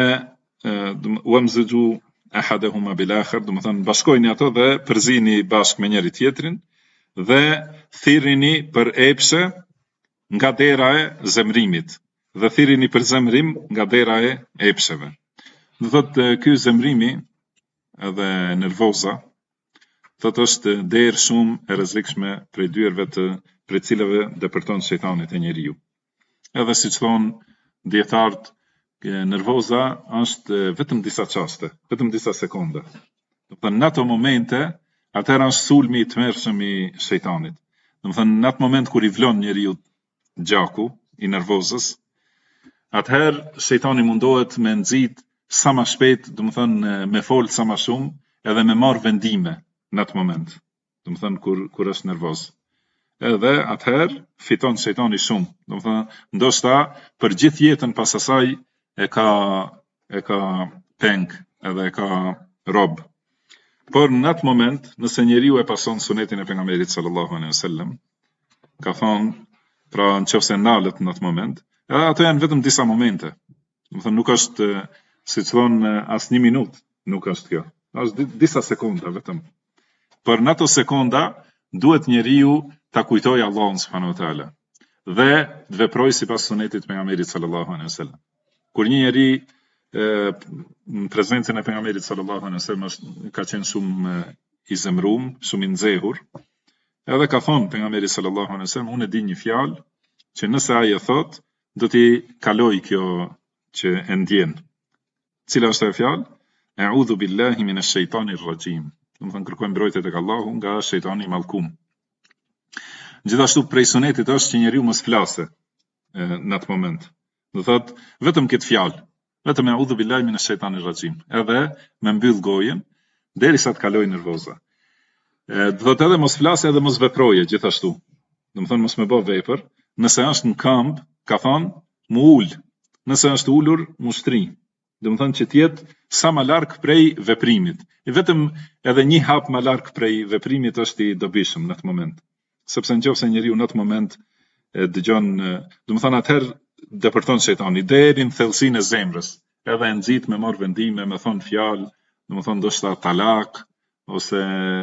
wamzuju ahadahuma bil akhar, do të thonë bashkojini ato dhe përzini bashkë me njëri tjetrin dhe thirrini për epshe nga dera e zemrimit dhe thirrini për zemrim nga dera e epsheve. Do thotë ky zemrimi edhe nervoza thot është derë shumë e rrezikshme prej dyerve prej cilave depërton shejtani te njeriu. Edhe siç thon dietarët, nervoza është vetëm disa çaste, vetëm disa sekonda. Do të thënë në ato momente, atëherë është sulmi i tmerrshëm i shejtanit. Do të thënë në atë moment kur i vlon njeriu gjaku i nervozës, atëherë shejtani mundohet me nxit sa më shpejt, do të thënë me fol sa më shumë, edhe me marr vendime në atë moment. Do të thënë kur është nervoz. Edhe atëherë fiton shejtani shumë. Do të thënë ndoshta për gjithë jetën pas asaj e ka peng edhe e ka rob. Por në atë moment, nëse njeriu e pason sunetin e pejgamberit sallallahu alaihi wasallam, ka thonë, pra nëse ndalet në atë moment, ato janë vetëm disa momente. Do të thënë nuk është, siç thonë, as 1 minutë, nuk është kjo. Është disa sekonda vetëm. Por në ato sekonda duhet njeriu ta kujtojë Allahun subhanahu wa taala dhe të veprojë sipas sunetit të pejgamberit sallallahu alaihi wasallam. Kur një njeri në prezencën e pejgamberit sallallahu alaihi wasallam ka qenë shumë i zemrum, shumë i nxehur, edhe ka thonë pejgamberi sallallahu alaihi wasallam, unë e di një fjalë që nëse ai e thot, do t'i kaloj kjo që e ndjen. Cila është ajo fjalë? A'udhu billahi minash shaitanir rajim. Do të thonë kërkoj mbrojtje tek Allahu nga shejtani i mallkum. Gjithashtu prej sunetit është që njeriu mos flase në atë moment. Do thotë vetëm këtë fjalë, vetëm a'udhu billahi minash shaitanir rajim, edhe me mbyll gojen derisa të kaloj nervoza. Do thotë edhe mos flase edhe mos veproje gjithashtu. Do të thonë mos më bë vepër, nëse është në këmbë, ka thonë mu ul. Nëse është ulur, mu shtri. Do të thonë që të jetë sa më larg prej veprimit. I vetëm edhe një hap më larg prej veprimit është i dobishëm në atë moment. Sepse nëse njeriu në atë moment dëgjon, do të thonë atëherë depërton shejtani deri në thellësinë e zemrës, edhe e nxit me marr vendime, me thon fjalë, do të thonë ndoshta talak ose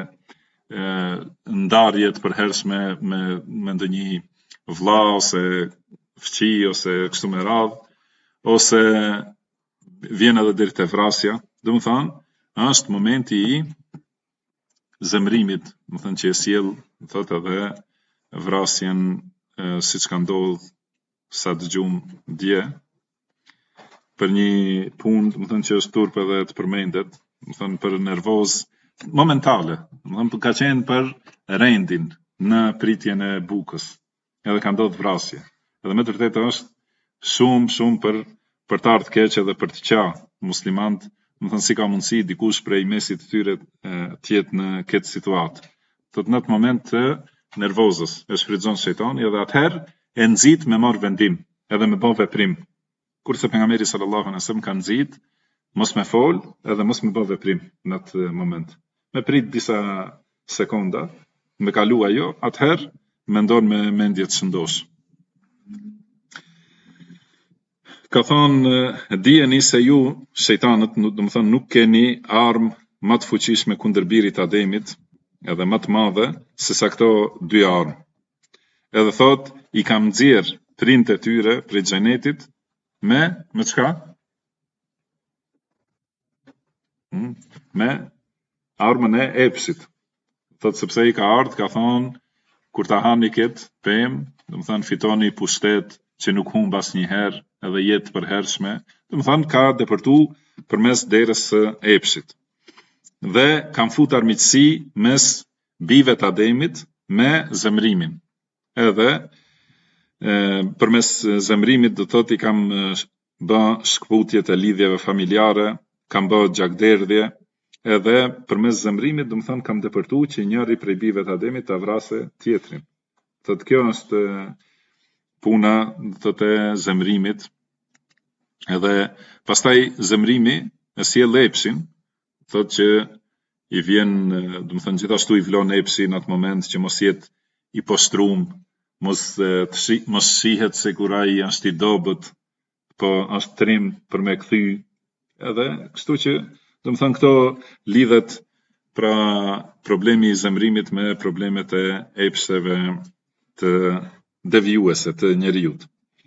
ndarje të përhershme me ndonjë vlla ose fëqi ose kështu me radhë, ose vjen edhe deri te vrasja. Do të thonë është momenti i zemrimit, do të thonë që e sjell, thotë edhe vrasjen siç ka ndodhur sa dëgjum dje për një punë, do të thonë që është turp edhe të përmendet, do të thonë për nervoz momentale, do të thonë ka qenë për rendin në pritjen e bukës, edhe ka ndodhur vrasje. Edhe me të vërtetë është shumë për të ardhur keq edhe për të qenë muslimant, do të thonë si ka mundësi dikush prej mesit të tyre të jetë në këtë situatë. Do të në atë moment të nervozës e shfrytëzon shejtani edhe atëherë e nxit me marr vendim, edhe me bë veprim. Kurse pejgamberi sallallahu alaihi wasallam ka nxit mos me fol edhe mos me bë veprim në atë moment. Me prit disa sekonda, me kalu ajo, atëherë mendon me mendje të shëndosh. Ka thonë, dijeni se ju, shejtanët, do të thonë nuk keni armë më të fuqishme kundër birit Ademit, edhe më të madhe se sa këto dy armë. Edhe thot, i kam nxjerr prindët e tyre prej xhenetit me çka? Me armën e epsit. Thot sepse i ka ardhur, ka thonë, kur ta hani këtë pemë, do të thonë fitoni pushtet që nuk humb asnjëherë, edhe jetë përhershme, do të thonë ka depërtu përmes derës së epshit. Dhe kam fut armiqësi mes bijve të Ademit me zemrimin. Edhe përmes zemrimit do thotë i kam bë shkputjet e lidhjeve familjare, kam bë gjakderdhje, edhe përmes zemrimit do të thonë kam depërtu që njëri prej bijve të Ademit ta vrasë tjetrin. Thotë kjo është puna thotë e zemrimit. Edhe pastaj zemrimi e sjell epshin, thotë që i vjen, do të thonë gjithashtu i vlon epsi në atë moment që mos jetë i poshtrum, mos shihet se kur ai është i dobët, po është trim për me kthy. Edhe kështu që do të thonë këto lidhet pra problemi i zemrimit me problemet e epseve të devijuese të njeriut.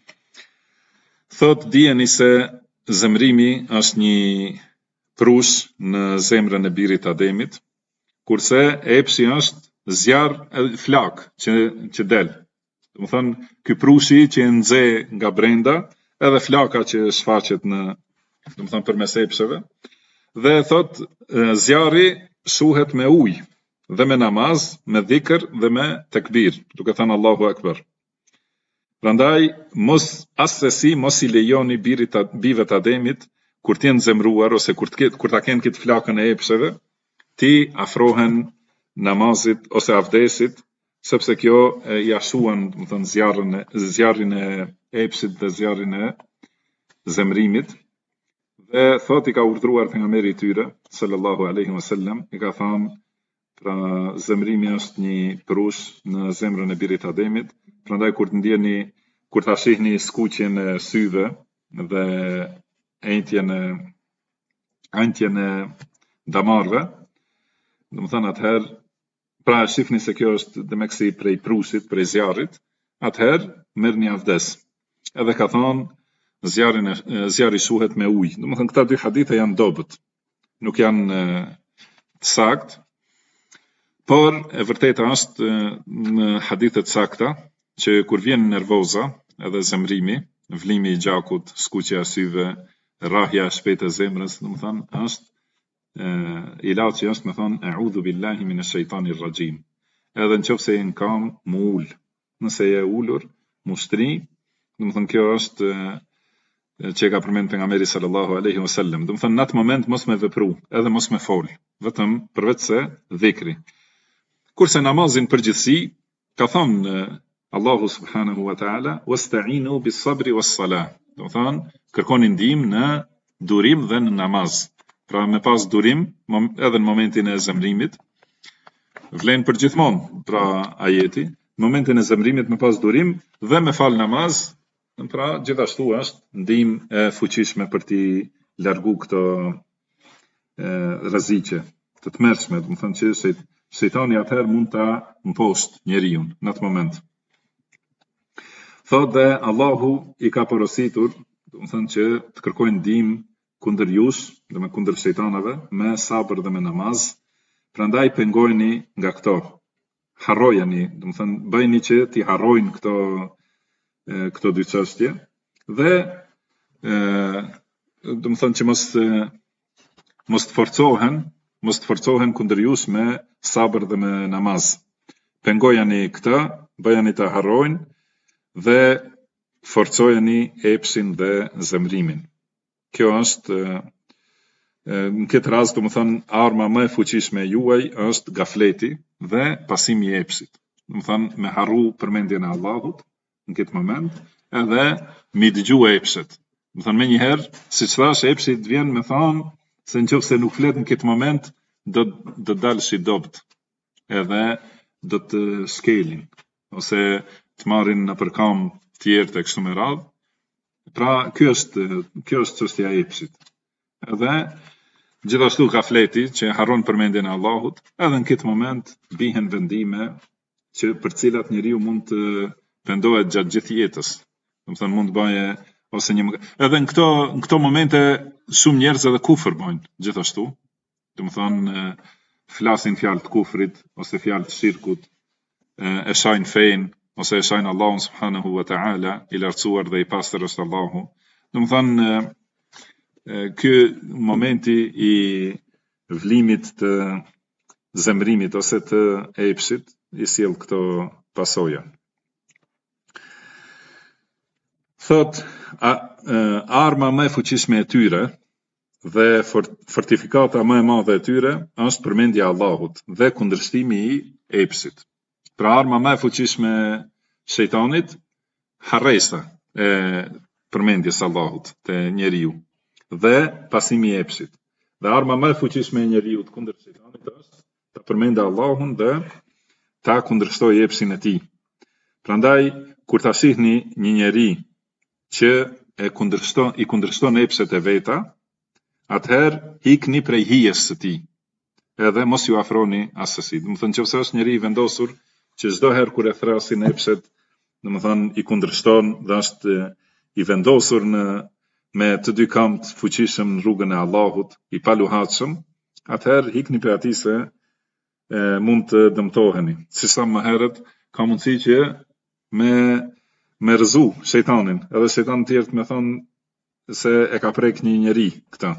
Thot dijeni se zemrimi është një prush në zemrën e birit Ademit, kurse epsi është zjarr flak që del. Do të thonë ky prushi që e nxe nga brenda, edhe flaka që shfaqet në, do të thonë përmes epseve, dhe thot zjarri shuhet me ujë dhe me namaz, me dhikr dhe me tekbir, duke thënë Allahu Akbar. Prandaj asesi mos i lejoni bijve të Ademit kur të jenë zemruar ose kur ta kenë këtë flakën e epsheve, ti afrohen namazit ose avdesit, sepse kjo ja shuan, do të thënë zjarrin e epsit dhe zjarrin e zemrimit. Dhe thot i ka urdhëruar pejgamberi i tyre sallallahu alaihi wasallam, i ka thënë pra zemrimi është një prush në zemrën e birit Ademit, prandaj kur ta shihni skuqjen e syve dhe ajntjen e damarve, do të thënë atëherë pra shifni se kjo është demek si prej prusit, prej zjarrit, atëherë merrni avdes. Edhe ka thonë zjarri shuhet me ujë. Domethënë këta dy hadithe janë dobët, nuk janë të saktë, por e vërteta është në hadithe të sakta që kur vjen nervoza, edhe zemrimi, vlimi i gjakut, skuqja e syve, rrahja e shpejtë e zemrës, domethënë është ilaçi është me thonë a'udhu billahi minash shaitanir rajim. Edhe nëse je në kam, mu ul. Nëse je ulur, mu shtri, domethënë kjo është që ka përmend pejgamberi sallallahu alaihi wasallam. Domethënë në atë moment mos me vepru, edhe mos me fol, vetëm përveç se dhikri. Kurse namazin përgjithësi, ka thonë Allahu subhanahu wa ta'ala, wasta'inu bis sabri was salah. Domethënë kërkoni ndihmë në durim dhe në namaz. Pra me pas durim, edhe në momentin e zemrimit, vlen për gjithmonë, pra ajeti, në momentin e zemrimit me pas durim dhe me fal namaz, pra gjithashtu është ndihmë e fuqishme për t'i largu këto rreziqe të tmerrshme, do të thënë që shejtani atëherë mund ta mposht njeriu në atë moment. Thotë Allahu i ka porositur, do të thënë që të kërkojnë ndihmë kundër jush, dhe me kundër shejtanave, me sabër dhe me namaz, prandaj pengojeni nga këto. Harrojeni, do të thënë bëjni që t'i harrojnë këto dy çështje dhe do të thënë që mos të forcohen kundër jush me sabër dhe me namaz. Pengojeni këtë, bëjani ta harrojnë dhe forcojeni epshin dhe zemrimin. Kjo është në këtë rast, do të thënë, arma më e fuqishme juaj është gafleti dhe pasimi i epshit. Do të thënë me harru përmendjen e Allahut në këtë moment, edhe mi dëgju epshet. Do të thënë menjëherë, siç thash, epshi vjen me thonë se nëse nuk flet në këtë moment, do dalësh i dopt, edhe do të skelin, ose të marrin në përkam tjerë të kështu me radhë. Pra, kjo është çështja e epshit. Edhe gjithashtu gafleti që harron përmendjen e Allahut, edhe në këtë moment bihen vendime që për cilat njeriu mund të pendohet gjatë gjithë jetës. Do të thënë mund të baje ose një edhe në këto momente shumë njerëz edhe kufër bojnë gjithashtu. Do të thënë flasin fjalë të kufrit ose fjalë të shirkut, e shajnë fen ose e shajnë Allahun subhanahu wa ta'ala, i lartësuar dhe i pastër është Allahu. Do të thënë ky momenti i vlimit të zemrimit ose të epshit i sjell këto pasoja. Thot, arma më e fuqishme e tyre dhe fortifikata më e madhe e tyre është përmendja e Allahut dhe kundërshtimi i epshit. Pra arma më e fuqishme e shejtanit, harresa e përmendjes Allahut te njeriu dhe pasimi i epshit. Dhe arma më e fuqishme e njeriu kundër shejtanit është ta përmendë Allahun dhe ta kundërshtojë epshin e tij. Prandaj kur ta shihni një njeri që i kundërshton epshet e veta, atëherë ikni prej hijes së tij. Edhe mos ju afroni asesi. Do të thënë nëse është njeri i vendosur që çdo herë kur e thrasin epshet, do të thënë i kundërshton dhe është i vendosur me të dy këmbët fuqishëm në rrugën e Allahut, i paluhatshëm, atëherë ikni prej atij se mund të dëmtoheni. Si sa më herët ka mundësi që me rëzu shejtanin, edhe shejtan tjerë me thonë se e ka prek një njeri këta.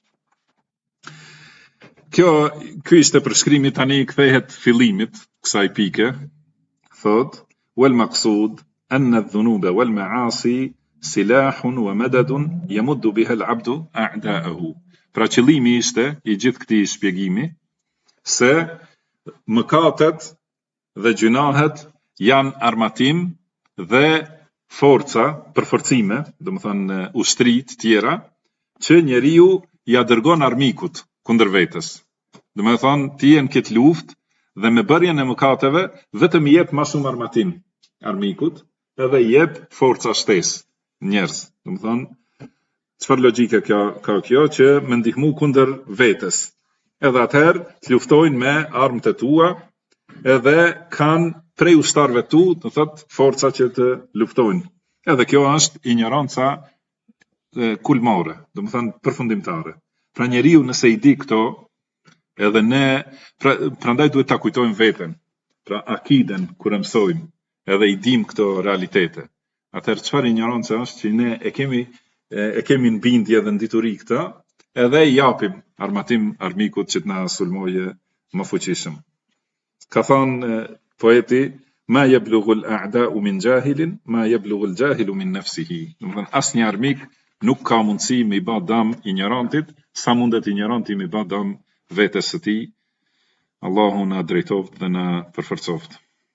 Ky ishte përshkrimi, tani kthehet fillimit kësaj pike. Thot, wal maqsud anna adh-dhunuba wal ma'asi silahun wa madadun yamuddu biha al-'abdu a'da'ahu. Pra qëllimi ishte i gjithë këtij shpjegimi se mëkatet dhe gjunahet janë armatim dhe forca, përforcime, do të thënë ushtri të tjera, që njeriu ja dërgon armikut kundër vetes. Do të thënë ti je në këtë luftë dhe me bërjen e mëkateve vetëm i jep më shumë armatim armikut, edhe i jep forca shtesë njerëz. Do të thënë çfarë logjike ka kjo që më ndihmu kundër vetes. Edhe atëherë të luftojnë me armët e tua edhe kanë prej ushtarëve tu, do thot, forca që të luftojnë. Edhe kjo është ignoranca kulmore, do të thënë përfundimtare. Pra njeriu nëse i di këto, edhe ne prandaj duhet ta kujtojmë veten. Pra akiden kur e mësojmë, edhe i dim këto realitete. Atëherë çfarë ignorancë është që ne e kemi në bindje dhe në dituri këta, edhe i japim armatim armikut që të na sulmoje më fuqishëm. Ka thënë poeti, ma yablughu al-a'da'u min jahilin, ma yablughu al-jahilu min nafsihi. Do të thënë asnjë armik nuk ka mundësi me i bë dëm ignorantit, sa mundet ignoranti me i bë dëm vetes së tij. Allahu na drejtoft dhe na përforcoft.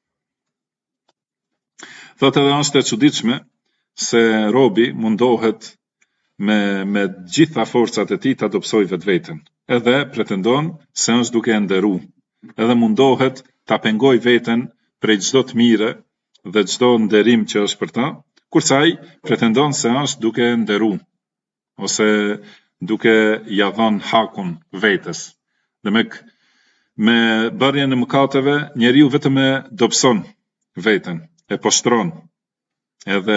Thotë edhe është e çuditshme se robi mundohet me gjitha forcat e tij ta dobësoj vetveten. Edhe pretendon se është duke e nderu. Edhe mundohet ta pengoj veten prej çdo të mire dhe çdo nderim që është për ta, kurse ai pretendon se është duke e nderu ose duke ja dhënë hakun vetes. Me bërjen e mëkateve, njeriu vetëm e dobëson veten, e poshtron, edhe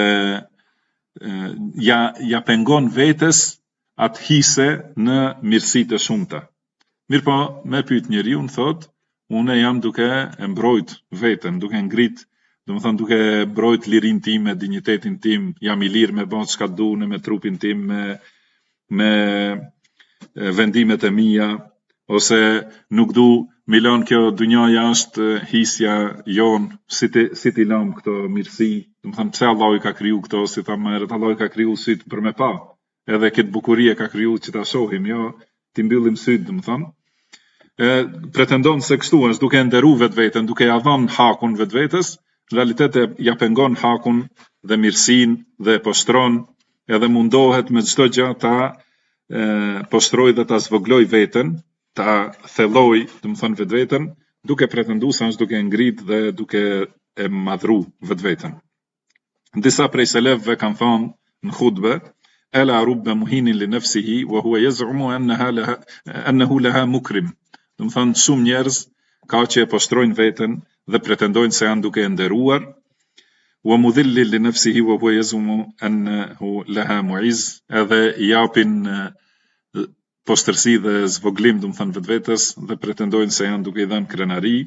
ja pengon vetes atë hise në mirësitë e shumta. Mirë po, me pyet njeriu, thot, unë jam duke e mbrojt veten, duke ngrit, do të thënë duke mbrojt lirinë time, dinjitetin tim, jam i lirë me bën çka duan me trupin tim, me vendimet e mia, ose nuk du milon kjo dunjaja është hisja jon, si ti lam këto mirësi, do të thënë pse Allahu i ka kriju këto, si thamë herët, Allahu i ka kriju syt për me pa, edhe këtë bukuri e ka kriju që ta shohim, jo ti mbyllim syt, do të thënë. Pretendon se kështu është duke nderu vetveten, duke ja dhënë hakun vetvetes, në realitet ja pengon hakun dhe mirësinë dhe poshtron, edhe mundohet me çdo gjë ta poshtroj dhe ta zvogloj veten, ta thelloj, do të thënë vetveten, duke pretenduar se është duke ngrit dhe duke e madhru vetveten. Disa prej selefëve kanë thënë në hutbe, ala rubba muhinin li nafsihi wa huwa yaz'umu annahu laha mukrim. Do të thënë shumë njerëz ka që e poshtrojnë veten dhe pretendojnë se janë duke e nderuar, wa mudhillin li nafsihi wa huwa yaz'umu annahu laha mu'iz, edhe i japin poshtërsi dhe zvoglim, do të thënë vetvetes, dhe pretendojnë se janë duke i dhënë krenari.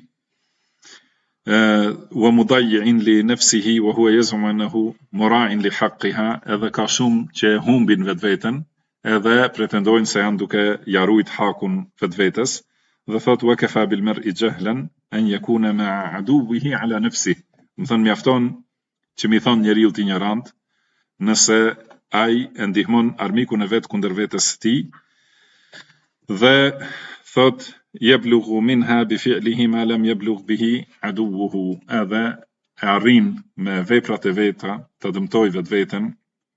Wa mudayyin li nafsihi wa huwa yaz'umu annahu mura'in li haqqiha, edhe ka shumë që humbin vetveten, edhe pretendojnë se janë duke ja ruajt hakun vetvetes, dhe thotë wa kafa bil mar'i jahlan an yakuna ma'a aduwihi ala nafsihi. Do të thënë mjafton që mi thon njeriu të ignorant, nëse ai e ndihmon armikun e vet kundër vetes së tij, dhe thot yablughu minha bi fi'lihi ma lam yablugh bihi aduwuhu, edhe e arrin me veprat e veta të dëmtoj vetveten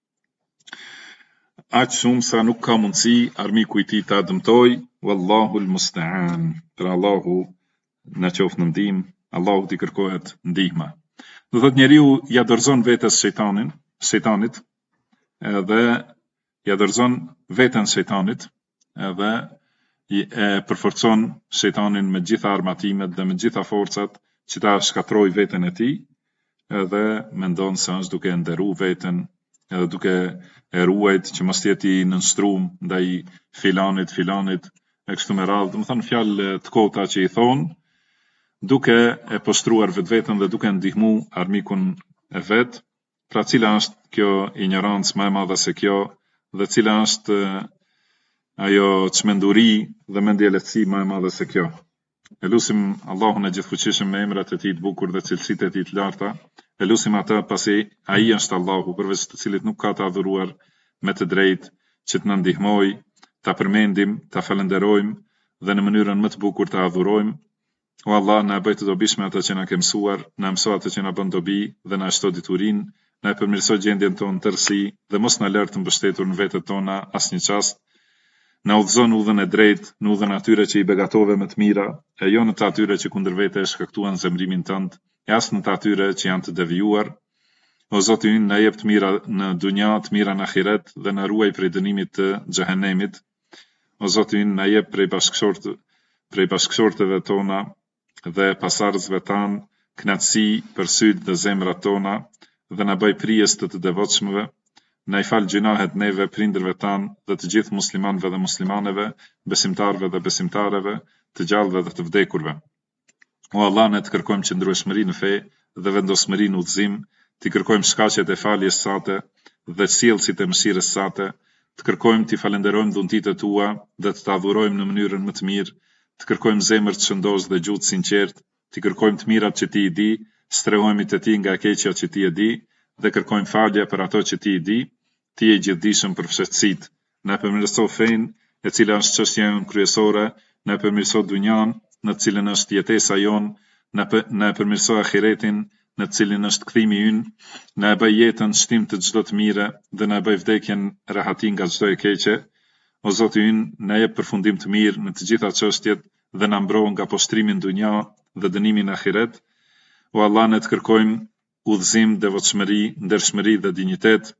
aq shumë sa nuk ka mundësi armiku i tij ta dëmtoj. Wallahu al-musta'an. Për Allahu na qoft në ndihmë, Allahu t'i kërkohet ndihma. Do thot njeriu ja dorëzon vetes shejtanit, edhe ja dorëzon veten shejtanit, edhe e përforcon shejtanin me gjitha armatimet dhe me gjitha forcat që ta shkatroj veten e tij, edhe mendon se është duke nderu veten, edhe duke e ruajt që mos jetë i nënstrum ndaj filanit, e kështu me radhë, do të thënë fjalë të kota që i thon, duke e poshtruar vetveten dhe duke ndihmu armikun e vet. Pra cila është kjo ignorancë më e madhe se kjo, dhe cila është ajo çmenduri dhe mendjelësi më e madhe se kjo. E lusim Allahun e gjithfuqishëm me emrat e tij të bukur dhe cilësitë e tij të larta. E lusim atë pasi ai është Allahu, përveç të cilit nuk ka të adhuruar me të drejtë, që të na ndihmoj, ta përmendim, ta falenderojmë dhe në mënyrën më të bukur ta adhurojmë. O Allah, na bëj të dobishme atë që na ke mësuar, na mëso atë që na bën dobi dhe na shto diturinë, na e përmirësoj gjendjen tonë tërësi dhe mos na lër të mbështetur në vetët tona asnjë çast. Na udhëzon udhën e drejtë, në udhën atyre që i begatove me të mira, e jo në të atyre që kundër vete e shkaktuan zemrimin tënd, e as në të atyre që janë të devijuar. O Zoti ynë, na jep të mira në dunja, të mira në ahiret dhe na ruaj prej dënimit të xhehenemit. O Zoti ynë, na jep prej bashkëshortëve tona dhe pasardhësve tanë knatësi për sytë dhe zemrat tona dhe na bëj prijes të devotshmëve, na I fal gjunahet neve, prindërve tanë dhe të gjithë muslimanëve dhe muslimaneve, besimtarëve dhe besimtareve, të gjallëve dhe të vdekurve. O Allah, ne të kërkojmë qëndrueshmëri në fe dhe vendosmëri në udhëzim, të kërkojmë shkaqet e faljes sate dhe sjellësit e mëshirës sate, të kërkojmë të falenderojmë dhuntitë tua dhe të adhurojmë në mënyrën më të mirë, të kërkojmë zemër të shëndosh dhe gjuhë sinqert, të kërkojmë të mirat që ti I di, strehojmë të ti nga keqja që ti e di dhe kërkojmë falje për ato që ti I di, ti je gjithdijshëm për fshehtësitë. Na përmirëso fenë, e cila është çështja jonë kryesore, na përmirëso dunjan, në të cilën është jetesa jonë, na përmirëso ahiretin, në të cilin është kthimi ynë, na e bëj jetën shtim të çdo të mire dhe na e bëj vdekjen rahati nga çdo e keqe. O Zoti ynë, na jep përfundim të mirë në të gjitha çështjet dhe na mbro nga poshtrimi në dunja dhe dënimi në ahiret. O Allah, ne të kërkojmë udhëzim, devotshmëri, ndershmëri dhe dinjitet.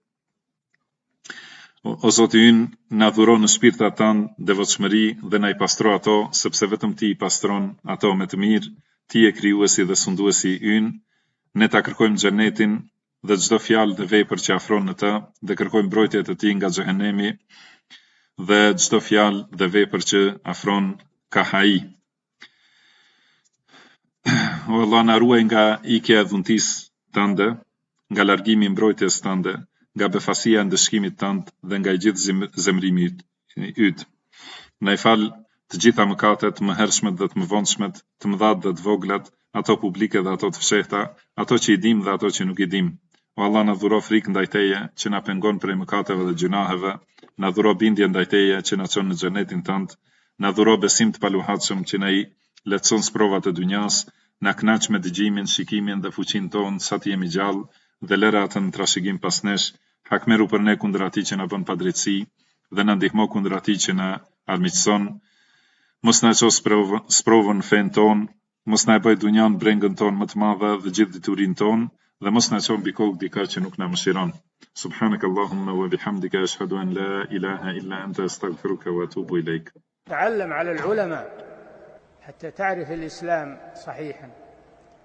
O Zoti ynë, na dhuro në shpirtat tanë devotshmëri dhe na I pastro ato, sepse vetëm ti I pastron ato me të mirë. Ti je krijuesi dhe sunduesi ynë. Ne ta kërkojmë xhenetin dhe çdo fjalë dhe vepër që afron në të, dhe kërkojmë mbrojtje të ti nga xhehenemi dhe çdo fjalë dhe vepër që afron kahai. O Allah, na ruaj nga ikja e dhuntisë tënde, nga largimi I mbrojtjes tënde, nga befasia e ndëshkimit tënd dhe nga I gjithë zemrimi yt. Na I fal të gjitha mëkatet, më hershmet dhe të mëvonshmet, të mëdhat dhe të voglat, ato publike dhe ato të fshehta, ato që I dim dhe ato që nuk I dim. O Allah, na dhuro frikë ndaj teje që na pengon prej mëkateve dhe gjunaheve, na dhuro bindje ndaj teje që na çon në xhenetin tënd, na dhuro besim të paluhatshëm që na I lehtëson sprovat e dunjas, na kënaq me dëgjimin, shikimin dhe fuqinë tonë sa të jemi gjallë dhe lëre atë në trashëgim pas nesh, hakmeru për ne kundër atij që na bën padrejtësi dhe na ndihmo kundër atij që na armiqson. Mos na ços sprovën në fen ton, mos na e bëj dunjan brengën ton më të madhe dhe gjithë diturinë ton, dhe mos na çon mbi kokë dika që nuk na mëshiron. Subhanak Allahumma wa bihamdika ashhadu an la ilaha illa anta astaghfiruka wa atubu ilaik. تعلم على العلماء حتى تعرف الإسلام صحيحا.